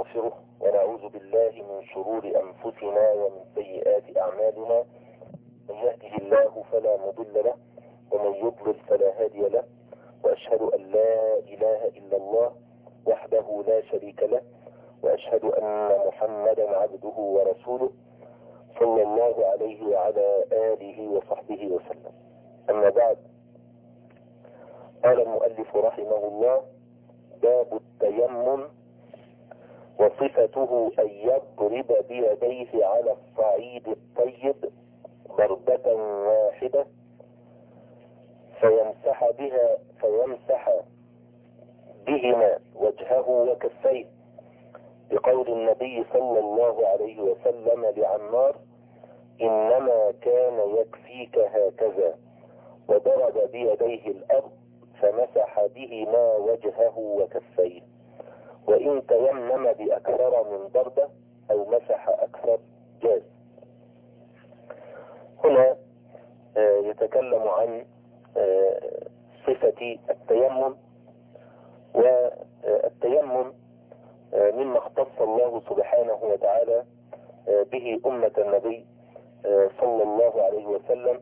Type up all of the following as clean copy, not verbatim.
ونستغفره ونعوذ بالله من شرور أنفسنا ومن سيئات أعمالنا. من يهده الله فلا مضل له ومن يضلل فلا هادي له، وأشهد أن لا إله إلا الله وحده لا شريك له، وأشهد أن محمدا عبده ورسوله صلى الله عليه وعلى آله وصحبه وسلم. أما بعد، قال المؤلف رحمه الله: باب التيمم وصفته أن يضرب بيديه على الصعيد الطيب ضربة واحدة فيمسح بهما وجهه وكفيه، بقول النبي صلى الله عليه وسلم لعمار: إنما كان يكفيك هكذا، وضرب بيديه الأرض فمسح بهما وجهه وكفيه، وإن تيمم بأكثر من ضربة أو مسح أكثر جاز. هنا يتكلم عن صفة التيمم، والتيمم مما اختص الله سبحانه وتعالى به أمة النبي صلى الله عليه وسلم،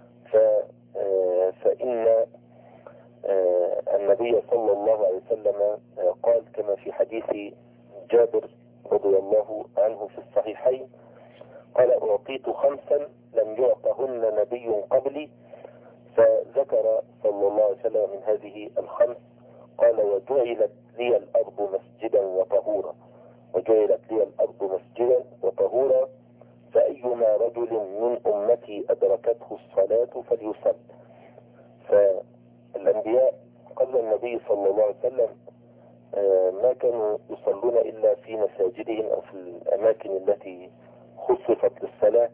فإن النبي صلى الله عليه وسلم قال كما في حديث جابر رضي الله عنه في الصحيحين: قال: أعطيت 5 لم يعطهن نبي قبلي، فذكر صلى الله عليه وسلم من هذه ال5 قال: وجعلت لي الأرض مسجدا وطهورا، وجعلت لي الأرض مسجدا وطهورا، فأيما رجل من أمتي أدركته الصلاة فليصل. فالأنبياء قبل النبي صلى الله عليه وسلم ما كانوا يصلون إلا في مساجدهم أو في الأماكن التي خصصت للصلاة،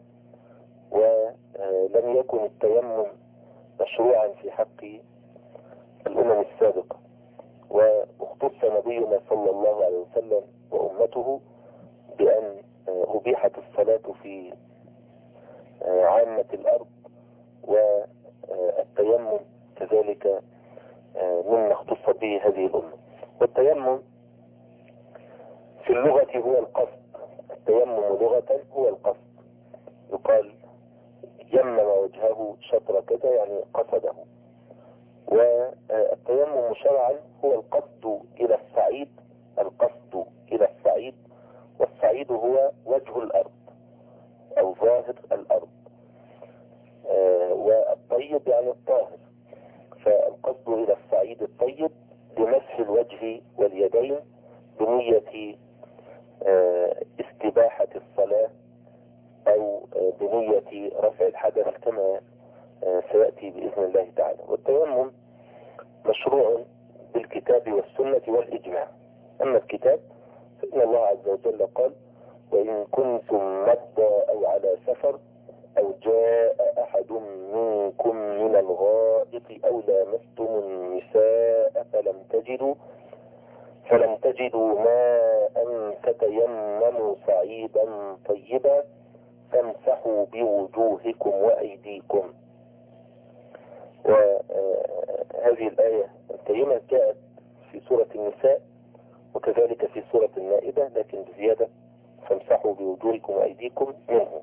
ولم يكن التيمم مشروعا في حق الأمم السابقة، واختص نبينا صلى الله عليه وسلم وأمته بأن أبيحت الصلاة في عامة الأرض، والتيمم كذلك مما اختص به هذه الأمة. والتيمم في اللغة هو القصد، التيمم لغة هو القصد، يقال يمم وجهه شطر كذا يعني قصده. والتيمم شرعا هو القصد إلى الصعيد، القصد إلى الصعيد، والصعيد هو وجه الأرض أو ظاهر الأرض، والطيب يعني الطاهر، فالقصد إلى الصعيد الطيب بمسح الوجه واليدين بنية استباحة الصلاة أو بنية رفع الحدث كما سيأتي بإذن الله تعالى. والتيمم مشروع بالكتاب والسنة والإجماع. أما الكتاب فإن الله عز وجل قال: وإن كنتم مرضى أو على سفر أو جاء أحد منكم من الغائط أو لامستم النساء فلم تجدوا ماء فتيمموا صعيدا طيبا فامسحوا بوجوهكم وأيديكم. وهذه الآية الكريمة جاءت في سورة النساء وكذلك في سورة المائدة، لكن بزيادة: فامسحوا بوجوهكم وأيديكم منه.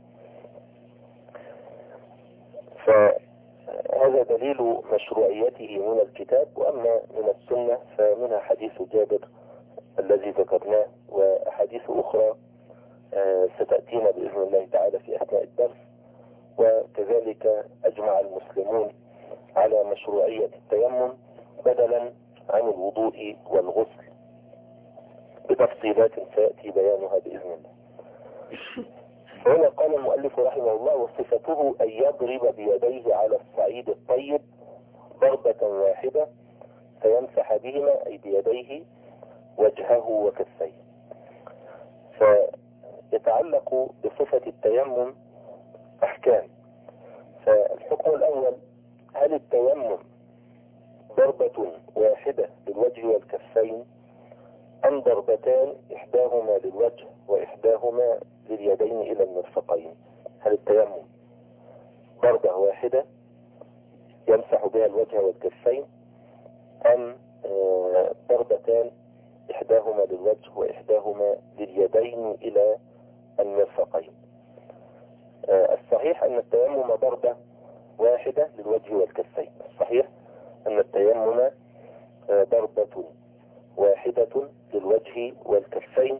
فهذا دليل مشروعيته من الكتاب. وأما من السنة فمنها حديث جابر الذي ذكرناه، وأحاديث أخرى ستأتينا بإذن الله تعالى في أثناء الدرس. وكذلك أجمع المسلمون على مشروعية التيمم بدلا عن الوضوء والغسل بتفصيلات سيأتي بيانها بإذن الله. هنا قال المؤلف رحمه الله: وصفته أن يضرب بيديه على الصعيد الطيب ضربة واحدة فيمسح بهما أي بيديه وجهه وكفيه. فيتعلق بصفة التيمم أحكام. فالحكم الأول: هل التيمم ضربة واحدة للوجه والكفين أم ضربتان إحداهما للوجه وإحداهما لليدين إلى المرفقين؟ هل التيمم ضربة واحدة يمسح بها الوجه والكفين أم ضربتان إحداهما للوجه وإحداهما لليدين إلى المرفقين. الصحيح أن التيمم ضربة واحدة للوجه والكفين. الصحيح أن التيمم ضربة واحدة للوجه والكفين،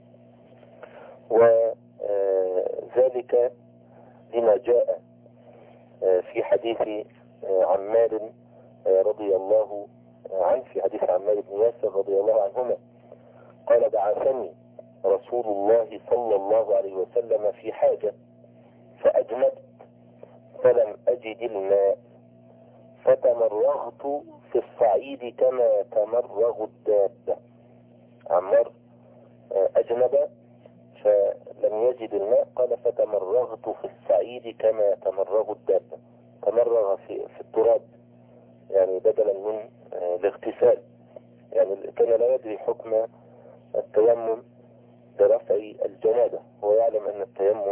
وذلك لما جاء في حديث عمار رضي الله عنه، في حديث عمار بن ياسر رضي الله عنهما قال: بعثني رسول الله صلى الله عليه وسلم في حاجة فأجمدت فلم أجد الماء فتمرغت في الصعيد كما تمرغ الدابة. عمار أجنب فلم يجد الماء، قال: فتمرغت في الصعيد كما تمرغ الدابة. تمرغ في التراب، يعني بدلا من الاغتسال، يعني كان لا يدري حكم التيمم برفع الجنابة. هو يعلم أن التيمم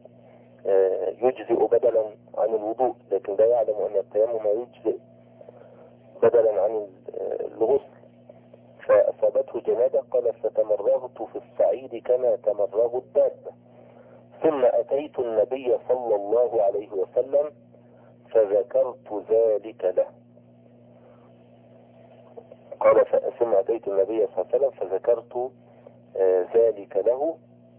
يجزئ بدلا عن الوضوء، لكن لا يعلم أن التيمم يجزئ بدلا عن الغسل، فأصابته جنابة. قال: فتمرغت في الصعيد كما تمرغ الدابة، ثم أتيت النبي صلى الله عليه وسلم فذكرت ذلك له. قال: ثم أتيت النبي صلى الله عليه وسلم فذكرت ذلك له،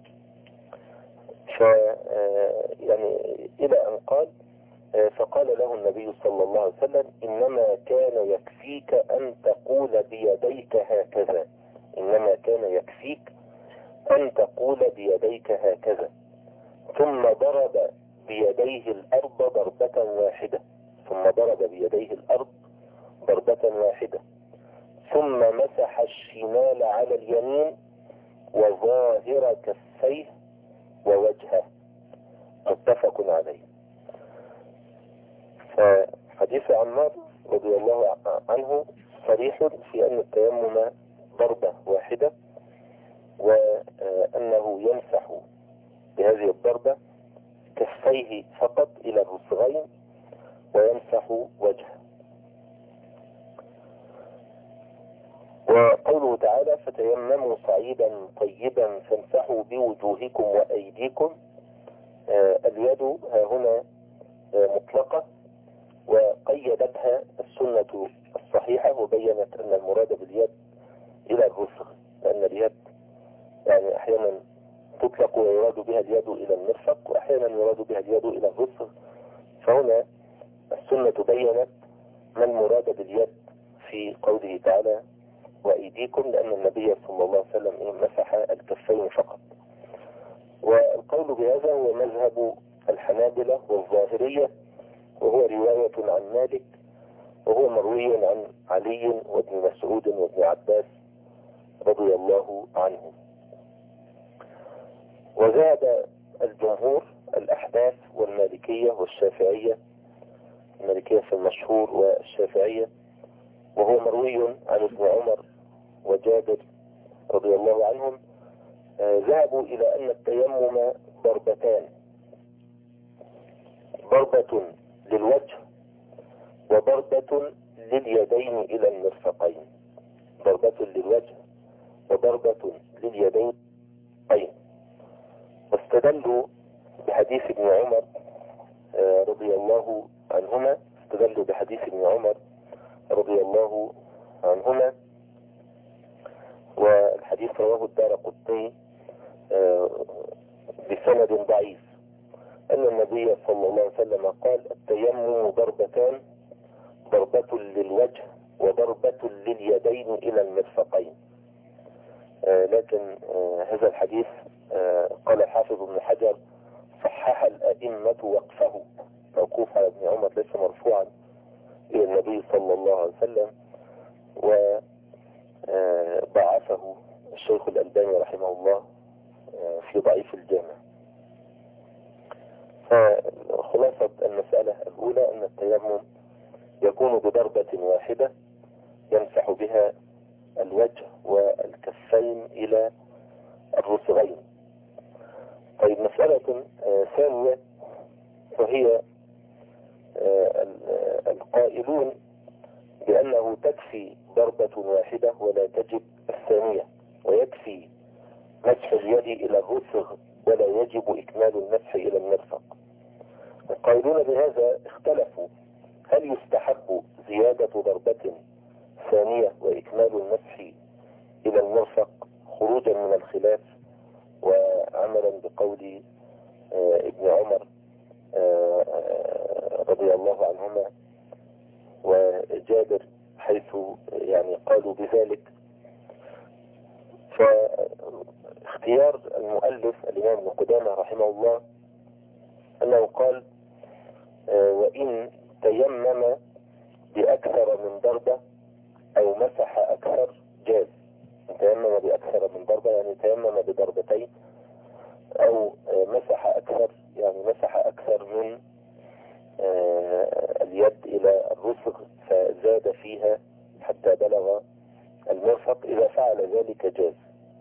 يعني إلى أن قال: فقال له النبي صلى الله عليه وسلم: إنما كان يكفيك أن تقول بيديك هكذا. إنما كان يكفيك أن تقول بيديك هكذا. ثم ضرب بيديه الأرض ضربة واحدة. ثم ضرب بيديه الأرض ضربة واحدة، ثم مسح الشمال على اليمين وظاهر كفيه ووجهه، متفق عليه. فحديث عمار رضي الله عنه صريح في أن التيمم ضربة واحدة، وأنه يمسح بهذه الضربة كفيه فقط إلى الرسغين ويمسح وجهه. وقوله تعالى: فتيمموا صعيدا طيبا فامسحوا بوجوهكم وأيديكم. اليد ها هنا مطلقة، وقيدتها السنة الصحيحة وبينت أن المراد باليد إلى الرسغ، لأن اليد يعني أحيانا تطلق ويراد بها اليد إلى المرفق، وأحيانا يراد بها اليد إلى الرسغ. فهنا السنة بينت ما المراد باليد في قوله تعالى: وأيديكم، لأن النبي صلى الله عليه وسلم مسح الكفين فقط. والقول بهذا هو مذهب الحنابلة والظاهرية، وهو رواية عن مالك، وهو مروي عن علي وابن مسعود وابن عباس رضي الله عنهم. وزاد الجمهور الأحناف والمالكية والشافعية، المالكية في المشهور والشافعية، وهو مروي عن ابن عمر وجابر رضي الله عنهم، ذهبوا إلى أن التيمم ضربتان: ضربة للوجه وضربة لليدين إلى المرفقين. ضربة للوجه وضربة لليدين. واستدلوا بحديث ابن عمر رضي الله عنهما، استدلوا بحديث ابن عمر رضي الله عنهما، والحديث رواه الدارقطني بسند ضعيف، أن النبي صلى الله عليه وسلم قال: التيمم ضربتان: ضربة للوجه وضربة لليدين إلى المرفقين. لكن هذا الحديث قال الحافظ ابن حجر: صحح الأئمة وقفه، موقوف على ابن عمر ليس مرفوعا إلى النبي صلى الله عليه وسلم، وضعفه الشيخ الألباني رحمه الله في ضعيف الجامع. فخلاصة المسألة الأولى أن التيمم يكون بضربة واحدة يمسح بها الوجه والكفين إلى الرسغين. طيب، مسألة ثانية، وهي القائلون بأنه تكفي ضربة واحدة ولا تجب الثانية، ويكفي مسح اليد إلى الرسغ ولا يجب إكمال المسح إلى المرفق. القائلون بهذا اختلفوا هل يستحب زيادة ضربة ثانية وإكمال المسح إلى المرفق خروجا من الخلاف وعملا بقول ابن عمر رضي الله عنهما وجابر، حيث يعني قالوا بذلك. فاختيار المؤلف الإمام ابن قدامة رحمه الله أنه قال وإن تيمم بأكثر من ضربة أو مسح أكثر جاز. تيمم بأكثر من ضربة يعني تيمم بضربتين، أو مسح أكثر يعني مسح أكثر من اليد إلى الرسغ فزاد فيها حتى بلغ المرفق، إذا فعل ذلك جاز.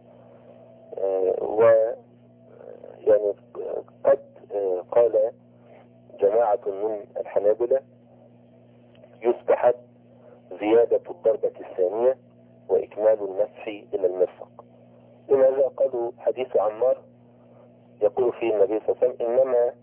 ويعني قد قال جماعة من الحنابلة يستحب زيادة الضربة الثانية وإكمال المسح إلى المرفق. لماذا؟ قالوا حديث عمار يقول فيه النبي صلى الله عليه وسلم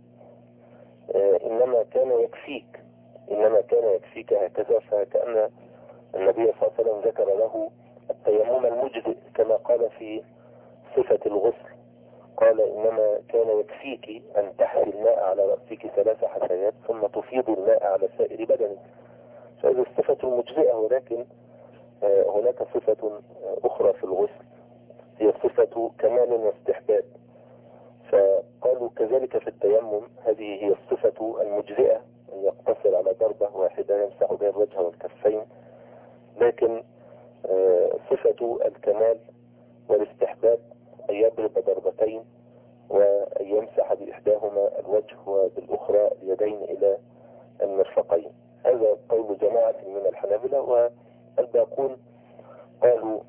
إنما كان يكفيك هكذا، فكأن النبي صلى الله عليه وسلم ذكر له التيمم المجزئ كما قال في صفة الغسل، قال إنما كان يكفيك أن تحثي الماء على رأسك 3 حثيات ثم تفيض الماء على سائر بدنك. فهذه الصفة المجزئة، ولكن هناك صفة أخرى في الغسل هي صفة كمال واستحباب، فقالوا كذلك في التيمم هذه هي الصفة المجزئة أن يقتصر على ضربة واحدة يمسح بها الوجه والكفين، لكن صفة الكمال والاستحباب أن يضرب ضربتين وأن يمسح بإحداهما الوجه وبالأخرى اليدين إلى المرفقين. هذا قول جماعة من الحنابلة، والباقون قالوا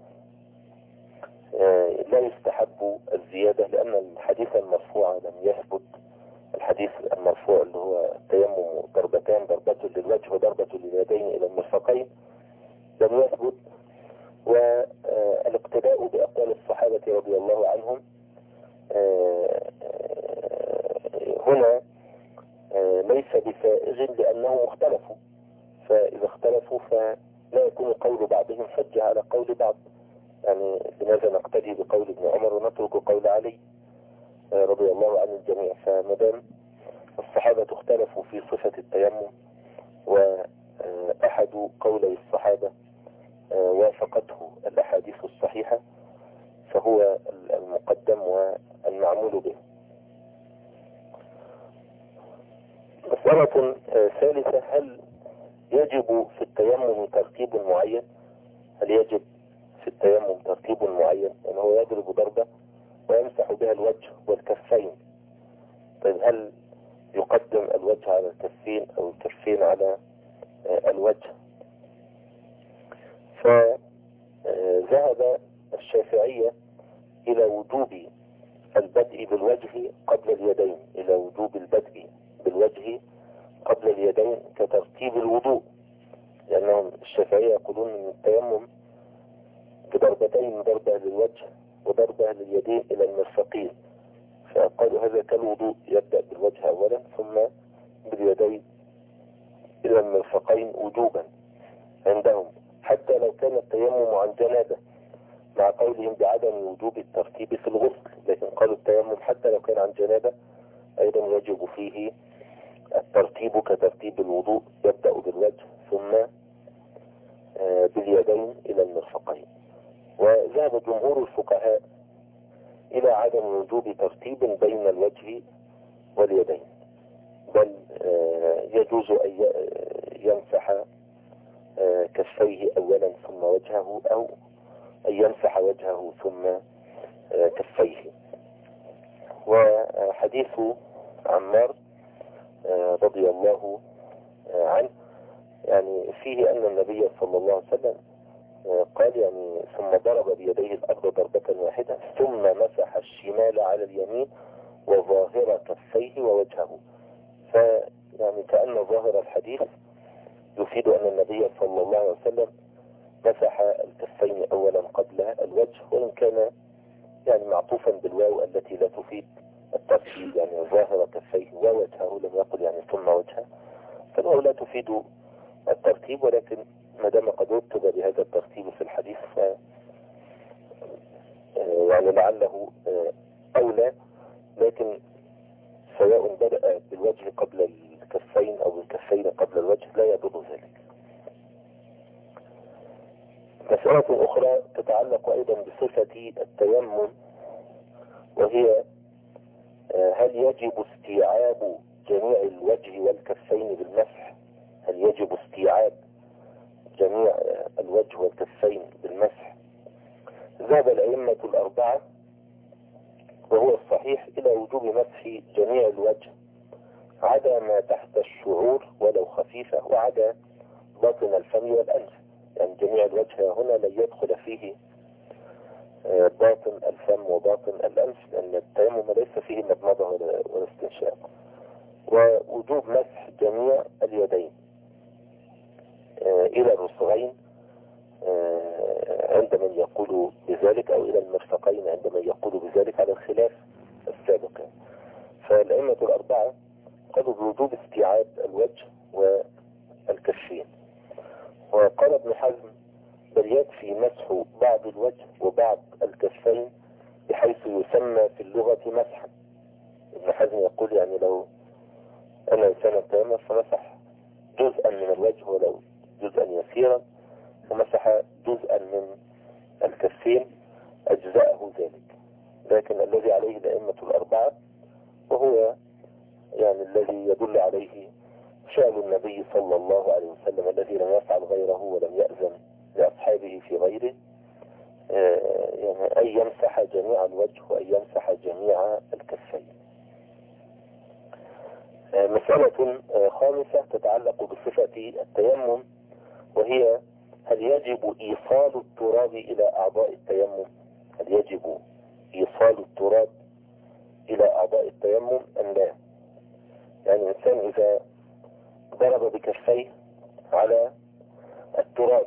لا يستحب الزيادة لأن الحديث المرفوع لم يثبت. الحديث المرفوع اللي هو التيمم ضربتان، ضربة للوجه وضربة لليدين إلى المرفقين، لم يثبت. والاقتداء بأقوال الصحابة رضي الله عنهم هنا ليس بسائغ لأنهم اختلفوا، فإذا اختلفوا فلا يكون قول بعضهم حجة على قول بعض. يعني لماذا نقتدي بقول ابن عمر ونترك قول علي رضي الله عن الجميع؟ فمدام الصحابة اختلفوا في صفة التيمم وأحد قولي الصحابة وافقته الأحاديث الصحيحة فهو المقدم والمعمول به. مسألة ثالثة: هل يجب في التيمم ترتيب معين؟ هل يجب في التيمم ترتيب معين؟ يعني هو يضرب ضربة ويمسح بها الوجه والكفين، طيب هل يقدم الوجه على الكفين أو الكفين على الوجه؟ فذهب الشافعية إلى وجوب البدء بالوجه قبل اليدين، إلى وجوب البدء بالوجه قبل اليدين كترتيب الوضوء، لأنهم الشافعية يقولون أن التيمم بضربتين، ضربة للوجه وضربة لليدين إلى المرفقين، فقالوا هذا كالوضوء، يبدأ بالوجه أولا ثم باليدين إلى المرفقين وجوبا عندهم، حتى لو كان التيمم عن جنابة، مع قولهم بعدم وجوب الترتيب في الغسل، لكن قالوا التيمم حتى لو كان عن جنابة أيضا يجب فيه الترتيب كترتيب الوضوء، يبدأ بالوجه ثم باليدين إلى المرفقين. وذهب جمهور الفقهاء إلى عدم وجوب ترتيب بين الوجه واليدين، بل يجوز أن يمسح كفيه أولا ثم وجهه، أو أن يمسح وجهه ثم كفيه. وحديث عمار رضي الله عنه يعني فيه أن النبي صلى الله عليه وسلم قال يعني ثم ضرب بيديه الأرض ضربة واحدة ثم مسح الشمال على اليمين وظاهر كفيه ووجهه. فيعني كأن ظاهر الحديث يفيد أن النبي صلى الله عليه وسلم مسح الكفين أولا قبل الوجه، وإن كان يعني معطوفا بالواو التي لا تفيد الترتيب، يعني ظاهر كفيه ووجهه، لم يقل يعني ثم وجهه، فالواو لا تفيد الترتيب، ولكن ما دام قد رتب بهذا الترتيب في الحديث ف يعني لعله أولى، لكن سواء بدأ بالوجه قبل الكفين أو الكفين قبل الوجه لا يضر ذلك. مسألة أخرى تتعلق أيضا بصفة التيمم، وهي هل يجب استيعاب جميع الوجه والكفين بالمسح؟ هل يجب استيعاب جميع الوجه والكفين بالمسح؟ ذهب الأئمة الأربعة وهو الصحيح إلى وجوب مسح جميع الوجه عدا ما تحت الشعور ولو خفيفة، وعدا باطن الفم والأنف، يعني جميع الوجه هنا لن يدخل فيه باطن الفم وباطن الأنف، لأن التيمم ليس فيه مضمضة ولا استنشاق. ووجوب مسح جميع اليدين إلى الرسغين عند من يقول بذلك، أو إلى المرفقين عند من يقول بذلك، على الخلاف السابق. فالأئمة الأربعة قالوا بوجوب استيعاب الوجه والكفين، وقال ابن حزم بل يكفي مسح بعض الوجه وبعض الكفين بحيث يسمى في اللغة مسحا. ابن حزم يقول يعني لو أن إنسانا تيمم فمسح جزءا من الوجه ولو جزءا يسيرا ومسح جزءا من الكفين أجزاءه ذلك، لكن الذي عليه الأئمة الأربعة وهو يعني الذي يدل عليه فعل النبي صلى الله عليه وسلم الذي لم يفعل غيره ولم يأذن لأصحابه في غيره، يعني أن يمسح جميع الوجه وأن يمسح جميع الكفين. مسألة خامسة تتعلق بصفة التيمم، وهي هل يجب إيصال التراب إلى أعضاء التيمم؟ هل يجب إيصال التراب إلى أعضاء التيمم أم لا؟ يعني الإنسان إذا ضرب بكفيه على التراب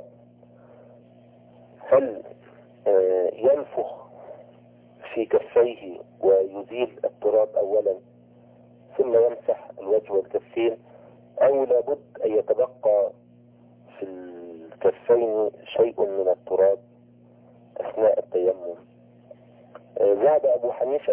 هل ينفخ في كفيه ويزيل التراب أولا ثم يمسح الوجه والكفين، أو لابد أن يتبقى في الكفين شيء من التراب أثناء التيمم؟ ذهب أبو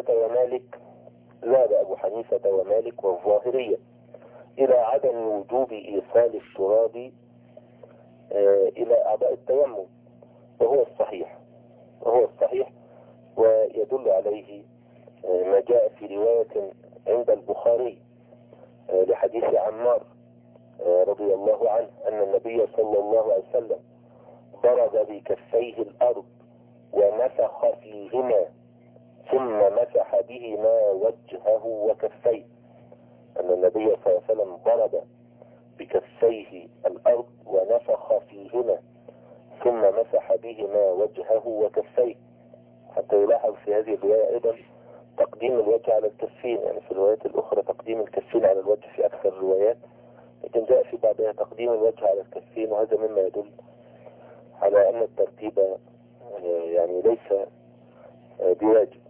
حنيفة ومالك والظاهرية إلى عدم وجوب إيصال التراب إلى أعضاء التيمم، وهو الصحيح ويدل عليه ما جاء في رواية عند البخاري لحديث عمار رضي الله عنه أن النبي صلى الله عليه وسلم ضرب بكفيه الأرض ونفخ فيهما ثم مسح بهما وجهه وكفيه. أن النبي صلى الله عليه وسلم ضرب بكفيه الأرض ونفخ فيهما ثم مسح بهما وجهه وكفيه، حتى يلاحظ في هذه الرواية أيضا تقديم الوجه على الكفين، يعني في الروايات الأخرى تقديم الكفين على الوجه في أكثر الروايات، لكن جاء في بعضها تقديم الوجه على الكفين، وهذا مما يدل على أن الترتيب يعني ليس بواجب.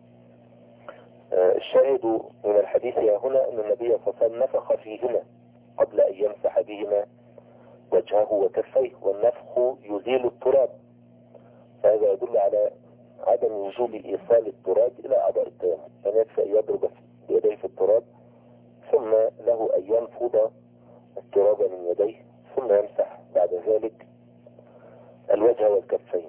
الشاهد من الحديث هنا أن النبي صلى الله عليه وسلم نفخ فيهما قبل أن يمسح بهما وجهه وكفيه، والنفخ يزيل التراب، فهذا يدل على عدم وجوب إيصال التراب إلى أعضاء التيمم، يعني يكفي أن يضرب بيديه في التراب ثم له أن ينفض التراب من يديه ثم يمسح بعد ذلك الوجه والكفين.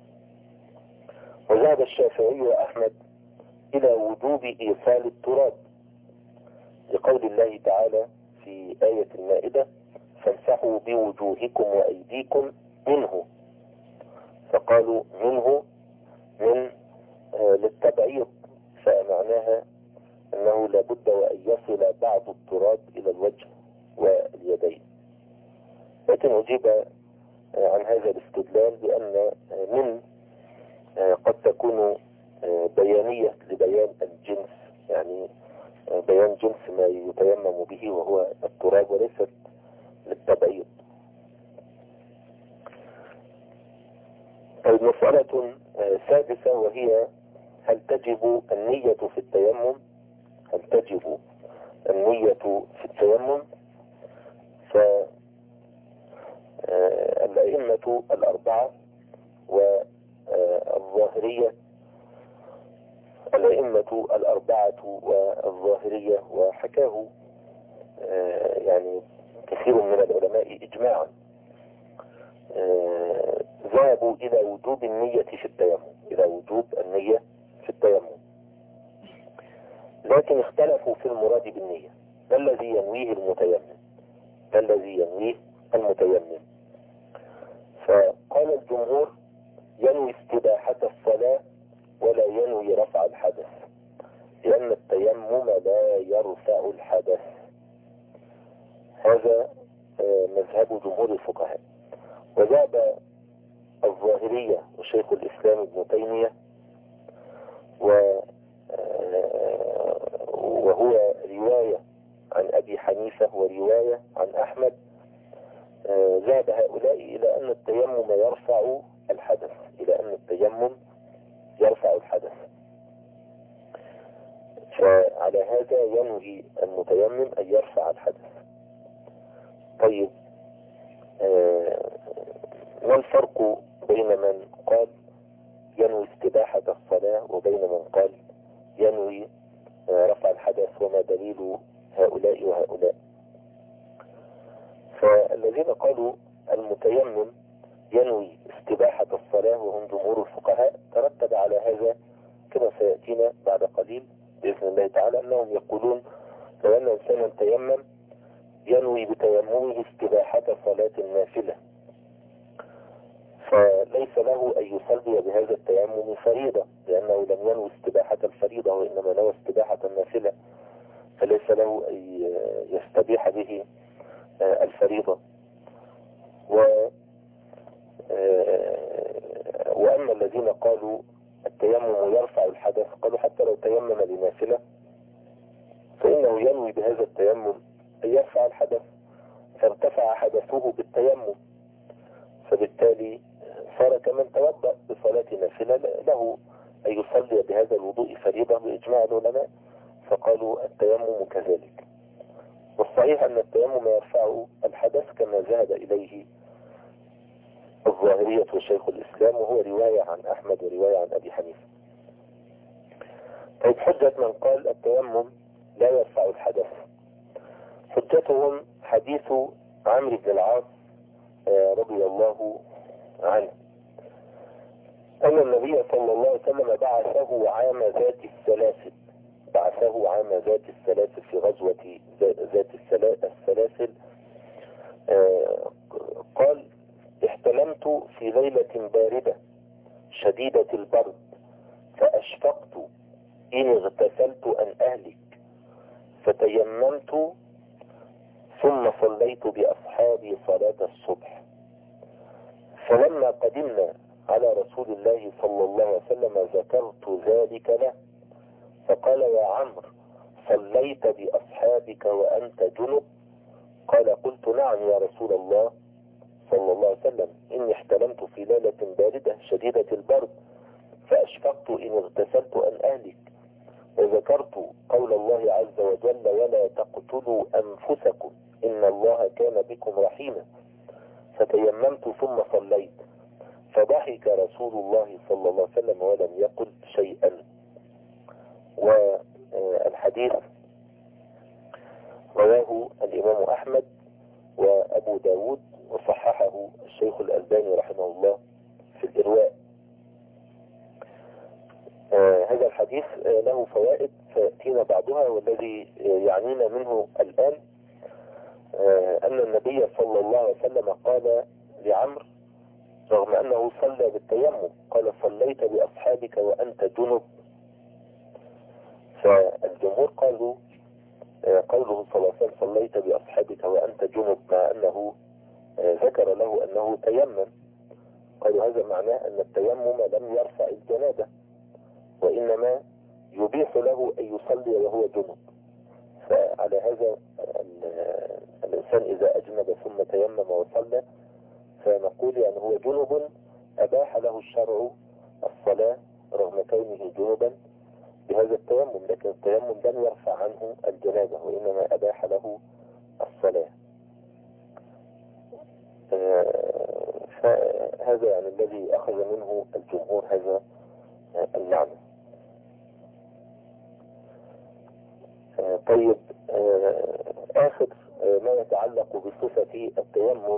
وذهب الشافعي وأحمد إلى وجوب إيصال التراب لقول الله تعالى في آية المائدة فامسحوا بوجوهكم وأيديكم منه، فقالوا منه من للتبعيض، فمعناها أنه لابد وأن يصل بعض التراب إلى الوجه واليدين. لكن أجيب عن هذا الاستدلال بأن من قد تكون بيانية لبيان الجنس، يعني بيان جنس ما يتيمم به وهو التراب، وليست للتبعيض. طيب مسألة سادسة، وهي هل تجب النية في التيمم؟ هل تجب النية في التيمم؟ فالأئمة الأربعة والظاهرية، الأئمة الأربعة والظاهرية، وحكاه يعني كثير من العلماء إجماعا، ذهبوا إلى وجوب النية في التيمم، إلى وجوب النية في التيمم، لكن اختلفوا في المراد بالنية. ما الذي ينويه المتيمم؟ ما الذي ينويه المتيمم؟ فقال الجمهور ينوي استباحة الصلاة ولا ينوي رفع الحدث، لأن التيمم لا يرفع الحدث. هذا مذهب جمهور الفقهاء. وذهب الظاهرية وشيخ الإسلام ابن تيمية وهو رواية عن أبي حنيفة ورواية عن أحمد، ذهب هؤلاء إلى أن التيمم يرفع الحدث، إلى أن التيمم يرفع الحدث. فعلى هذا ينوي المتيمم أن يرفع الحدث. طيب ما الفرق بين من قال ينوي استباحة الصلاة وبين من قال ينوي رفع الحدث، وما دليل هؤلاء وهؤلاء؟ فالذين قالوا المتيمم ينوي استباحة الصلاة وهم جمهور الفقهاء، ترتب على هذا كما سيأتينا بعد قليل بإذن الله تعالى أنهم يقولون لو أن إنسانا تيمم ينوي بتيممه استباحة صلاة النافلة، فليس له أن يصلي بهذا التيمم فريضة، لأنه لم ينوي استباحة الفريضة وإنما نوى استباحة النافلة، فليس له أن يستبيح به الفريضة. وأما الذين قالوا التيمم يرفع الحدث، قالوا حتى لو تيمم لنافلة فإنه ينوي بهذا التيمم أن يرفع الحدث، فارتفع حدثه بالتيمم، فبالتالي صار كمن توضأ بصلاة نافلة له أن يصلي بهذا الوضوء فريضة بإجماع العلماء، فقالوا التيمم كذلك. والصحيح أن التيمم يرفع الحدث كما ذهب إليه الظاهرية وشيخ الإسلام، وهو رواية عن أحمد ورواية عن أبي حنيفة. طيب حجة من قال التيمم لا يرفع الحدث، حجتهم حديث عمرو بن العاص رضي الله عنه أن النبي صلى الله عليه وسلم بعثه عام ذات السلاسل، بعثه عام ذات السلاسل في غزوة ذات السلاسل. قال احتلمت في ليلة باردة شديدة البرد فأشفقت إن اغتسلت أن أهلك، فتيممت ثم صليت بأصحابي صلاة الصبح. فلما قدمنا على رسول الله صلى الله عليه وسلم ذكرت ذلك له، فقال يا عمرو صليت بأصحابك وأنت جنب؟ قال قلت نعم يا رسول الله صلى الله عليه وسلم، إني احتلمت في ليلة باردة شديدة البرد فأشفقت إن اغتسلت أن أهلك، وذكرت قول الله عز وجل ولا تقتلوا أنفسكم إن الله كان بكم رحيما، فتيممت ثم صليت. فضحك رسول الله صلى الله عليه وسلم ولم يقل شيئا. والحديث رواه الإمام أحمد وأبو داود وصححه الشيخ الألباني رحمه الله في الإرواء. هذا الحديث له فوائد فيأتينا بعضها، والذي يعنينا منه الآن أن النبي صلى الله عليه وسلم قال لعمرو رغم أنه صلى بالتيمم، قال صليت بأصحابك وأنت جنب. فالجمهور قالوا قوله صلى الله عليه وسلم صليت بأصحابك وأنت جنب مع أنه ذكر له أنه تيمم، قالوا هذا معناه أن التيمم لم يرفع الجنابة، وإنما يبيح له أن يصلي وهو جنب. فعلى هذا الإنسان إذا أجنب ثم تيمم وصلى فنقول يعني هو جنب أباح له الشرع الصلاة رغم كونه جنوبا بهذا التيمم، لكن التيمم لم يرفع عنه الجنابة وإنما أباح له الصلاة. فهذا يعني الذي أخذ منه الجمهور هذا المعنى. طيب، آخر ما يتعلق بصفة التيمم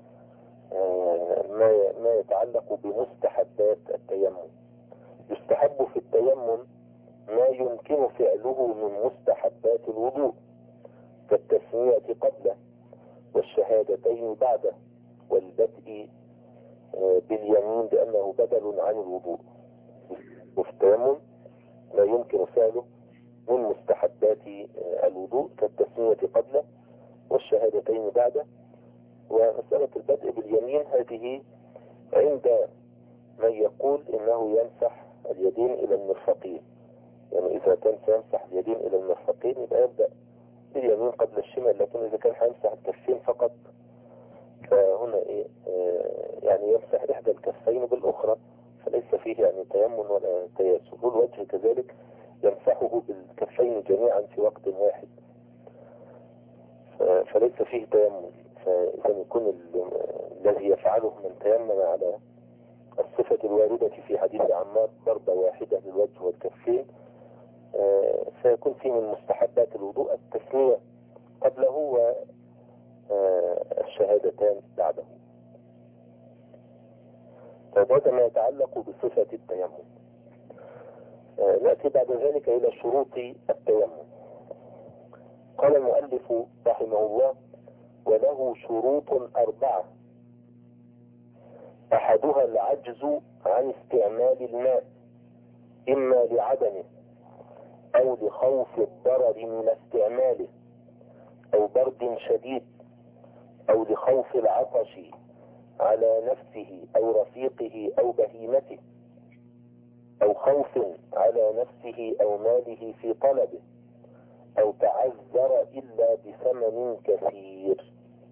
ما يتعلق بمستحبات التيمم. يستحب في التيمم ما يمكن فعله من مستحبات الوضوء كالتسمية قبله والشهادتين بعده والبدء باليمين لأنه بدل عن الوضوء. وفي التيمم ما يمكن فعله من مستحبات الوضوء كالتسمية قبله والشهادتين بعده. ومسألة البدء باليمين هذه عند من يقول إنه يمسح اليدين إلى المرفقين، يعني إذا كان سيمسح اليدين إلى المرفقين يبقى يبدأ باليمين قبل الشمال، لكن إذا كان هيمسح الكفين فقط فهنا يعني يمسح إحدى الكفين بالأخرى، فليس فيه يعني تيمم ولا تياسر. والوجه كذلك يمسحه بالكفين جميعا في وقت واحد، فليس فيه تيمم. فإذا يكون الذي يفعله من تيمم على الصفة الواردة في حديث عمار ضربة واحدة للوجه والكفين، سيكون فيه من مستحبات الوضوء التسمية قبله والشهادتان بعده. فهذا ما يتعلق بصفة التيمم. نأتي بعد ذلك إلى شروط التيمم. قال المؤلف رحمه الله: وله شروط 4، أحدها العجز عن استعمال الماء إما لعدمه أو لخوف الضرر من استعماله أو برد شديد أو لخوف العطش على نفسه أو رفيقه أو بهيمته أو خوف على نفسه أو ماله في طلبه أو تعذر إلا بثمن كثير.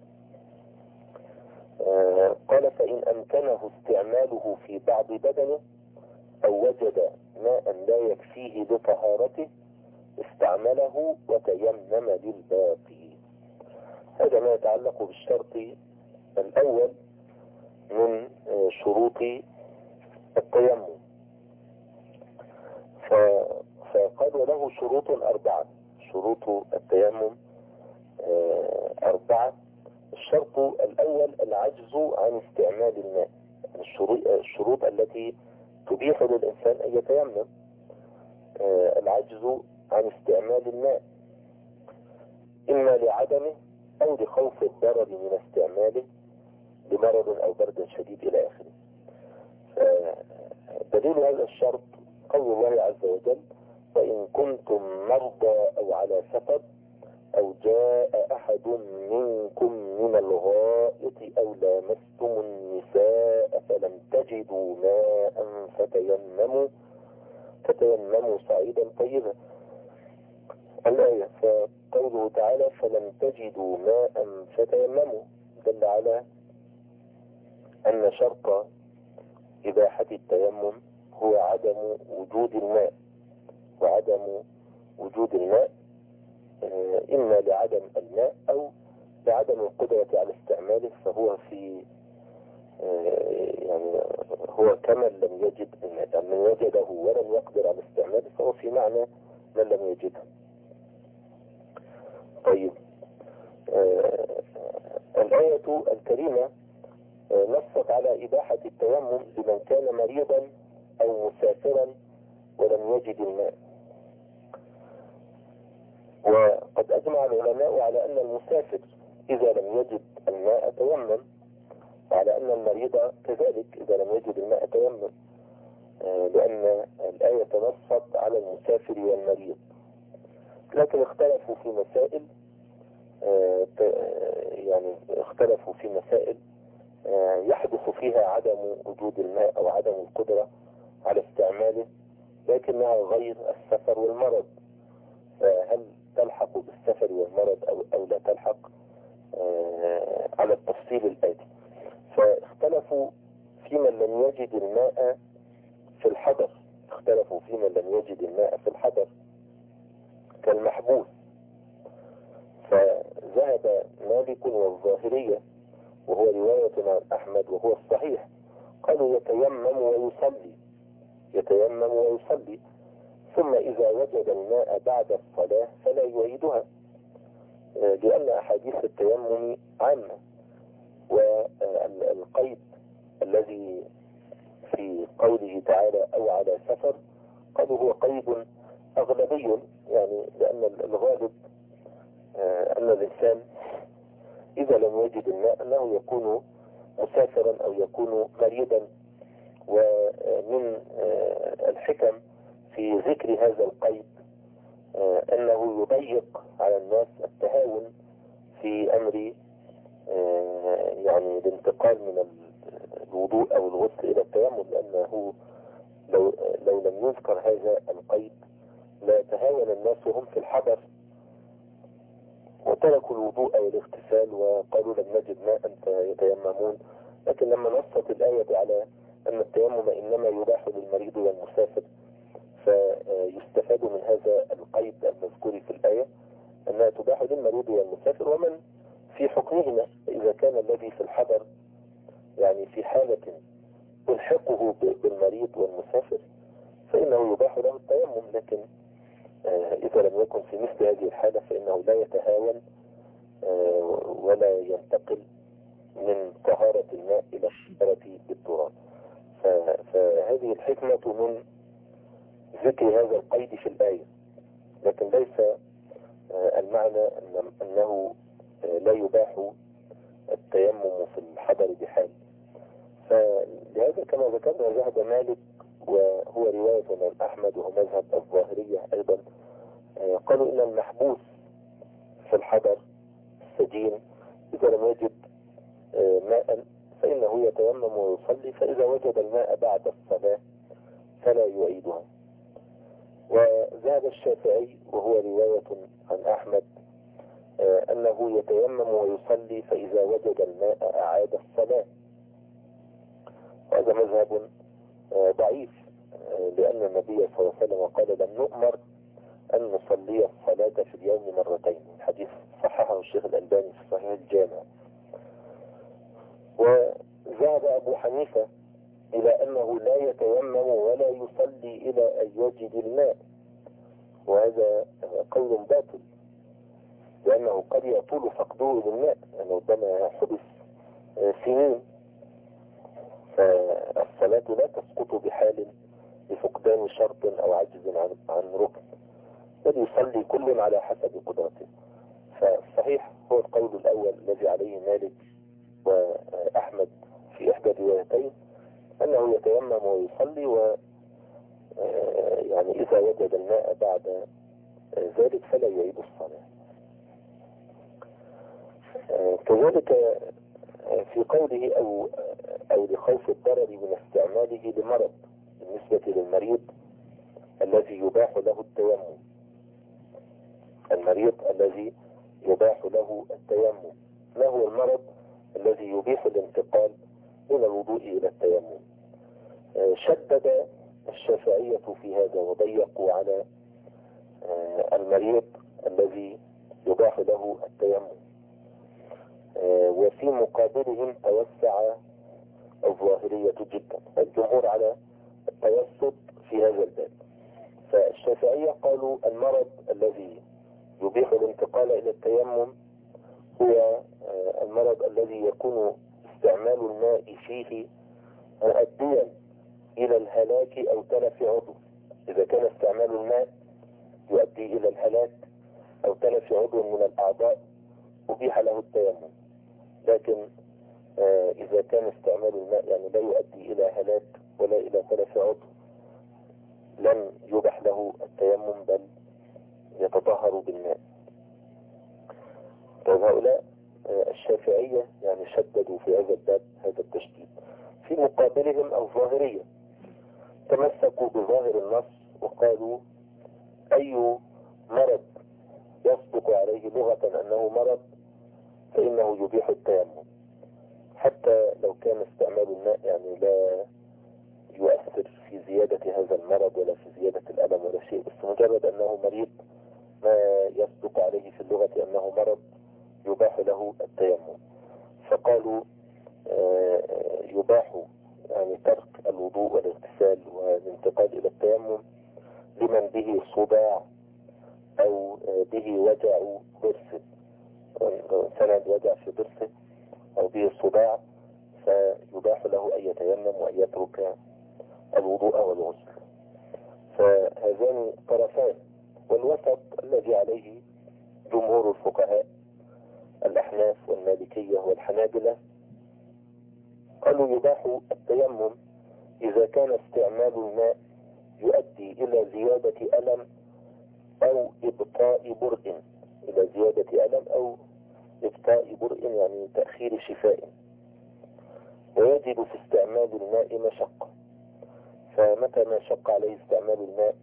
قال: فإن أمكنه استعماله في بعض بدنه أو وجد ماء لا يكفيه لطهارته استعمله وتيمم للباقي. هذا ما يتعلق بالشرط الأول من شروط التيمم. فقال: وله شروط 4. شروط التيمم 4. الشرط الأول العجز عن استعمال الماء، الشروط التي تبيح للإنسان أن يتيمم. العجز عن استعمال الماء إما لعدمه أو لخوف الضرر من استعماله لمرض أو برد شديد إلى آخره. دليل هذا الشرط قول الله عز وجل: وإن كنتم مرضى أو على سفر أو جاء أحد منكم من الغائط أو لامستم النساء فلم تجدوا ماء فتيمموا صعيدا طيبا. الآية. فقوله تعالى: فلم تجدوا ماء فتيمموا دل على أن شرط إباحة التيمم هو عدم وجود الماء، وعدم وجود الماء إما لعدم الماء أو لعدم القدرة على استعماله، فهو في يعني هو كمن لم يجد الماء، من وجده ولم يقدر على استعماله فهو في معنى من لم يجده. طيب، الآية الكريمة نصت على إباحة التيمم لمن كان مريضا أو مسافرا ولم يجد الماء. وقد أجمع العلماء على أن المسافر إذا لم يجد الماء تيمم، وعلى أن المريض كذلك إذا لم يجد الماء تيمم، لأن الآية نصت على المسافر والمريض. لكن اختلفوا في مسائل، يحدث فيها عدم وجود الماء أو عدم القدرة على استعماله، لكنها غير السفر والمرض. فهل تلحق بالسفر والمرض أو لا تلحق؟ على التفصيل الآتي. فاختلفوا في من لم يجد الماء في الحضر، اختلفوا في من لم يجد الماء في الحضر كالمحبوس. فذهب مالك والظاهرية وهو رواية عن أحمد وهو الصحيح، قالوا يتيمم ويصلي ثم إذا وجد الماء بعد الصلاة فلا يعيدها، لأن أحاديث التيمم عامة. والقيد الذي في قوله تعالى أو على سفر قالوا هو قيد أغلبي، يعني لأن الغالب أن الإنسان إذا لم يجد الماء أنه يكون مسافرا أو يكون مريضا. ومن الحكم في ذكر هذا القيد أنه يضيق على الناس التهاون في أمر يعني الانتقال من الوضوء أو الغسل إلى التيمم، لأنه لو لم يذكر هذا القيد لا تهاون الناس وهم في الحضر وتركوا الوضوء أو الاغتسال وقالوا لم نجد ماء فيتيممون. لكن لما نصت الآية على أن التيمم إنما يباح للمريض والمسافر، فيستفاد من هذا القيد المذكور في الآية أنها تباح للمريض والمسافر ومن في حكمهما. إذا كان الذي في الحضر يعني في حالة تلحقه بالمريض والمسافر فإنه يباح له التيمم، لكن إذا لم يكن في مثل هذه الحالة فإنه لا يتهاون ولا ينتقل من طهارة الماء إلى الطهارة بالتراب. فهذه الحكمة من ذكر هذا القيد في الآية، لكن ليس المعنى أنه لا يباح التيمم في الحضر بحال. فلهذا كما ذكرنا ذهب مالك وهو رواية عن أحمد وهو مذهب الظاهرية أيضا، قالوا إن المحبوس في الحضر السجين إذا لم يجد ماء فإنه يتيمم ويصلي، فإذا وجد الماء بعد الصلاة فلا يعيدها. وذهب الشافعي وهو رواية عن أحمد أنه يتيمم ويصلي فإذا وجد الماء أعاد الصلاة. وهذا مذهب ضعيف، لأن النبي صلى الله عليه وسلم قال لم نؤمر أن نصلي الصلاة في اليوم مرتين، الحديث صححه الشيخ الألباني في صحيح الجامع. وذهب أبو حنيفة إلى أنه لا يتيمم ولا يصلي إلى أن يجد الماء، وهذا قول باطل، لأنه قد يطول فقده للماء، لأنه ربما حدث سنين، فالصلاة لا تسقط بحال لفقدان شرط أو عجز عن ركن، بل يصلي كل على حسب قدرته. فالصحيح هو القول الأول الذي عليه مالك وأحمد في إحدى الروايتين، أنه يتيمم ويصلي، و يعني إذا وجد الماء بعد ذلك فلا يعيد الصلاة. كذلك في قوله أو لخوف الضرر من استعماله لمرض، بالنسبة للمريض الذي يباح له التيمم، المريض الذي يباح له التيمم، ما هو المرض الذي يبيح الانتقال من الوضوء إلى التيمم؟ شدد الشافعية في هذا وضيقوا على المريض الذي يباح له التيمم، وفي مقابلهم توسع الظاهرية جدا. الجمهور على التوسط في هذا الباب. فالشافعية قالوا المرض الذي يبيح الانتقال إلى التيمم هو المرض الذي يكون استعمال الماء فيه مؤديا إلى الهلاك أو تلف عضو. إذا كان استعمال الماء يؤدي إلى الهلاك أو تلف عضو من الأعضاء أبيح له التيمم، لكن إذا كان استعمال الماء يعني لا يؤدي إلى هلاك ولا إلى تلف عضو لم يبح له التيمم، بل يتطهر بالماء. فهؤلاء الشافعية يعني شددوا في هذا الباب هذا التشديد. في مقابلهم الظاهرية تمسكوا بظاهر النص وقالوا أي مرض يصدق عليه لغة أنه مرض فإنه يبيح التيمم، حتى لو كان استعمال الماء يعني لا مجرد أنه مريض ما يصدق عليه في اللغة أنه مرض يباح له التيمم. فقالوا يباح يعني ترك الوضوء والاغتسال والانتقال إلى التيمم لمن به صداع أو به وجع ضرس، سند وجع في ضرسه أو به صداع، فيباح له أن يتيمم وأن يترك الوضوء والغسل. فهذان طرفان، والوسط الذي عليه جمهور الفقهاء الأحناف والمالكية والحنابلة قالوا يباح التيمم إذا كان استعمال الماء يؤدي إلى زيادة ألم أو إبطاء برء، إلى زيادة ألم أو إبطاء برء يعني تأخير شفاء، ويجب في استعمال الماء مشقة. فمتى ما شق عليه استعمال الماء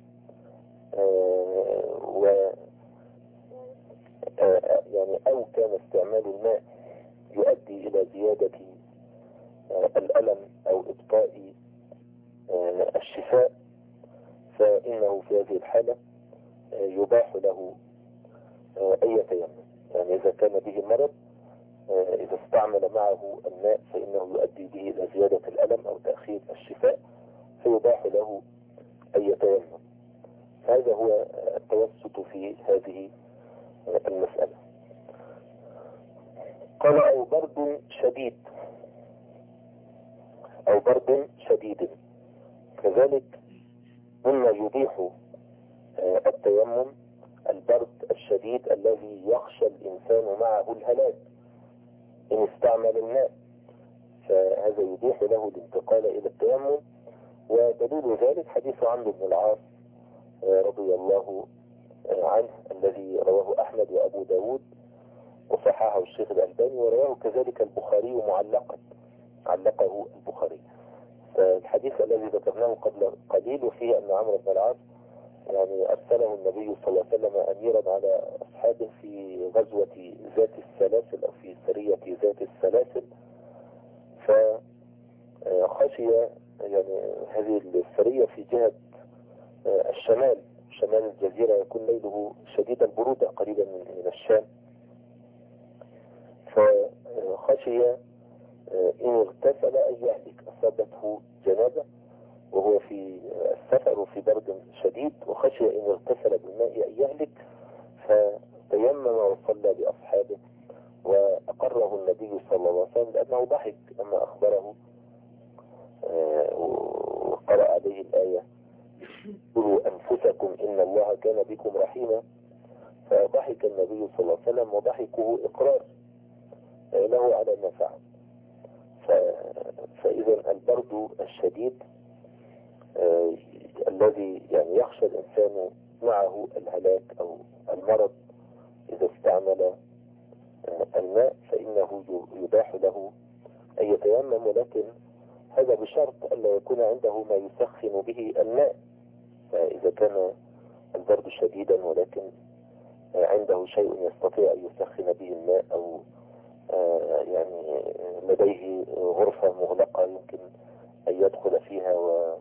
يعني أو كان استعمال الماء يؤدي إلى زيادة الألم أو إبطاء الشفاء، فإنه في هذه الحالة يباح له أن يتيمم. يعني إذا كان به مرض إذا استعمل معه الماء فإنه يؤدي به إلى زيادة الألم أو تأخير الشفاء، فيباح له أن يتيمم. هذا هو التوسط في هذه المسألة. قال أو برد شديد، أو برد شديد، كذلك مما يبيح التيمم البرد الشديد الذي يخشى الإنسان معه الهلاك إن استعمل الماء، فهذا يبيح له الانتقال إلى التيمم. ودليل ذلك حديث عمرو بن العاص رضي الله عنه الذي رواه أحمد وأبو داود وصححه الشيخ الألباني، ورواه كذلك البخاري معلقا، علقه البخاري. فالحديث الذي ذكرناه قبل قليل وفيه أن عمرو بن العاص يعني أرسله النبي صلى الله عليه وسلم أميرا على أصحابه في غزوة ذات السلاسل أو في سرية ذات السلاسل، فخشي يعني هذه السرية في جهة الشمال، شمال الجزيرة، يكون ليله شديد البرودة قريبا من الشام، فخشي إن اغتسل أن يهلك، أصابته جنابة وهو في السفر وفي برد شديد، وخشي إن اغتسل بالماء أن يهلك، فتيمم وصلى بأصحابه، وأقره النبي صلى الله عليه وسلم لأنه ضحك لما أخبره وقرأ عليه الآية قلوا أنفسكم إن الله كان بكم رحيما، فضحك النبي صلى الله عليه وسلم، وضحكه إقرار له على ما فعل. فإذا البرد الشديد الذي يعني يخشى الإنسان معه الهلاك أو المرض إذا استعمل الماء فإنه يباح له أن يتيمم، ولكن هذا بشرط ألا يكون عنده ما يسخن به الماء. فإذا كان البرد شديدا ولكن عنده شيء يستطيع أن يسخن به الماء، أو يعني لديه غرفة مغلقة يمكن أن يدخل فيها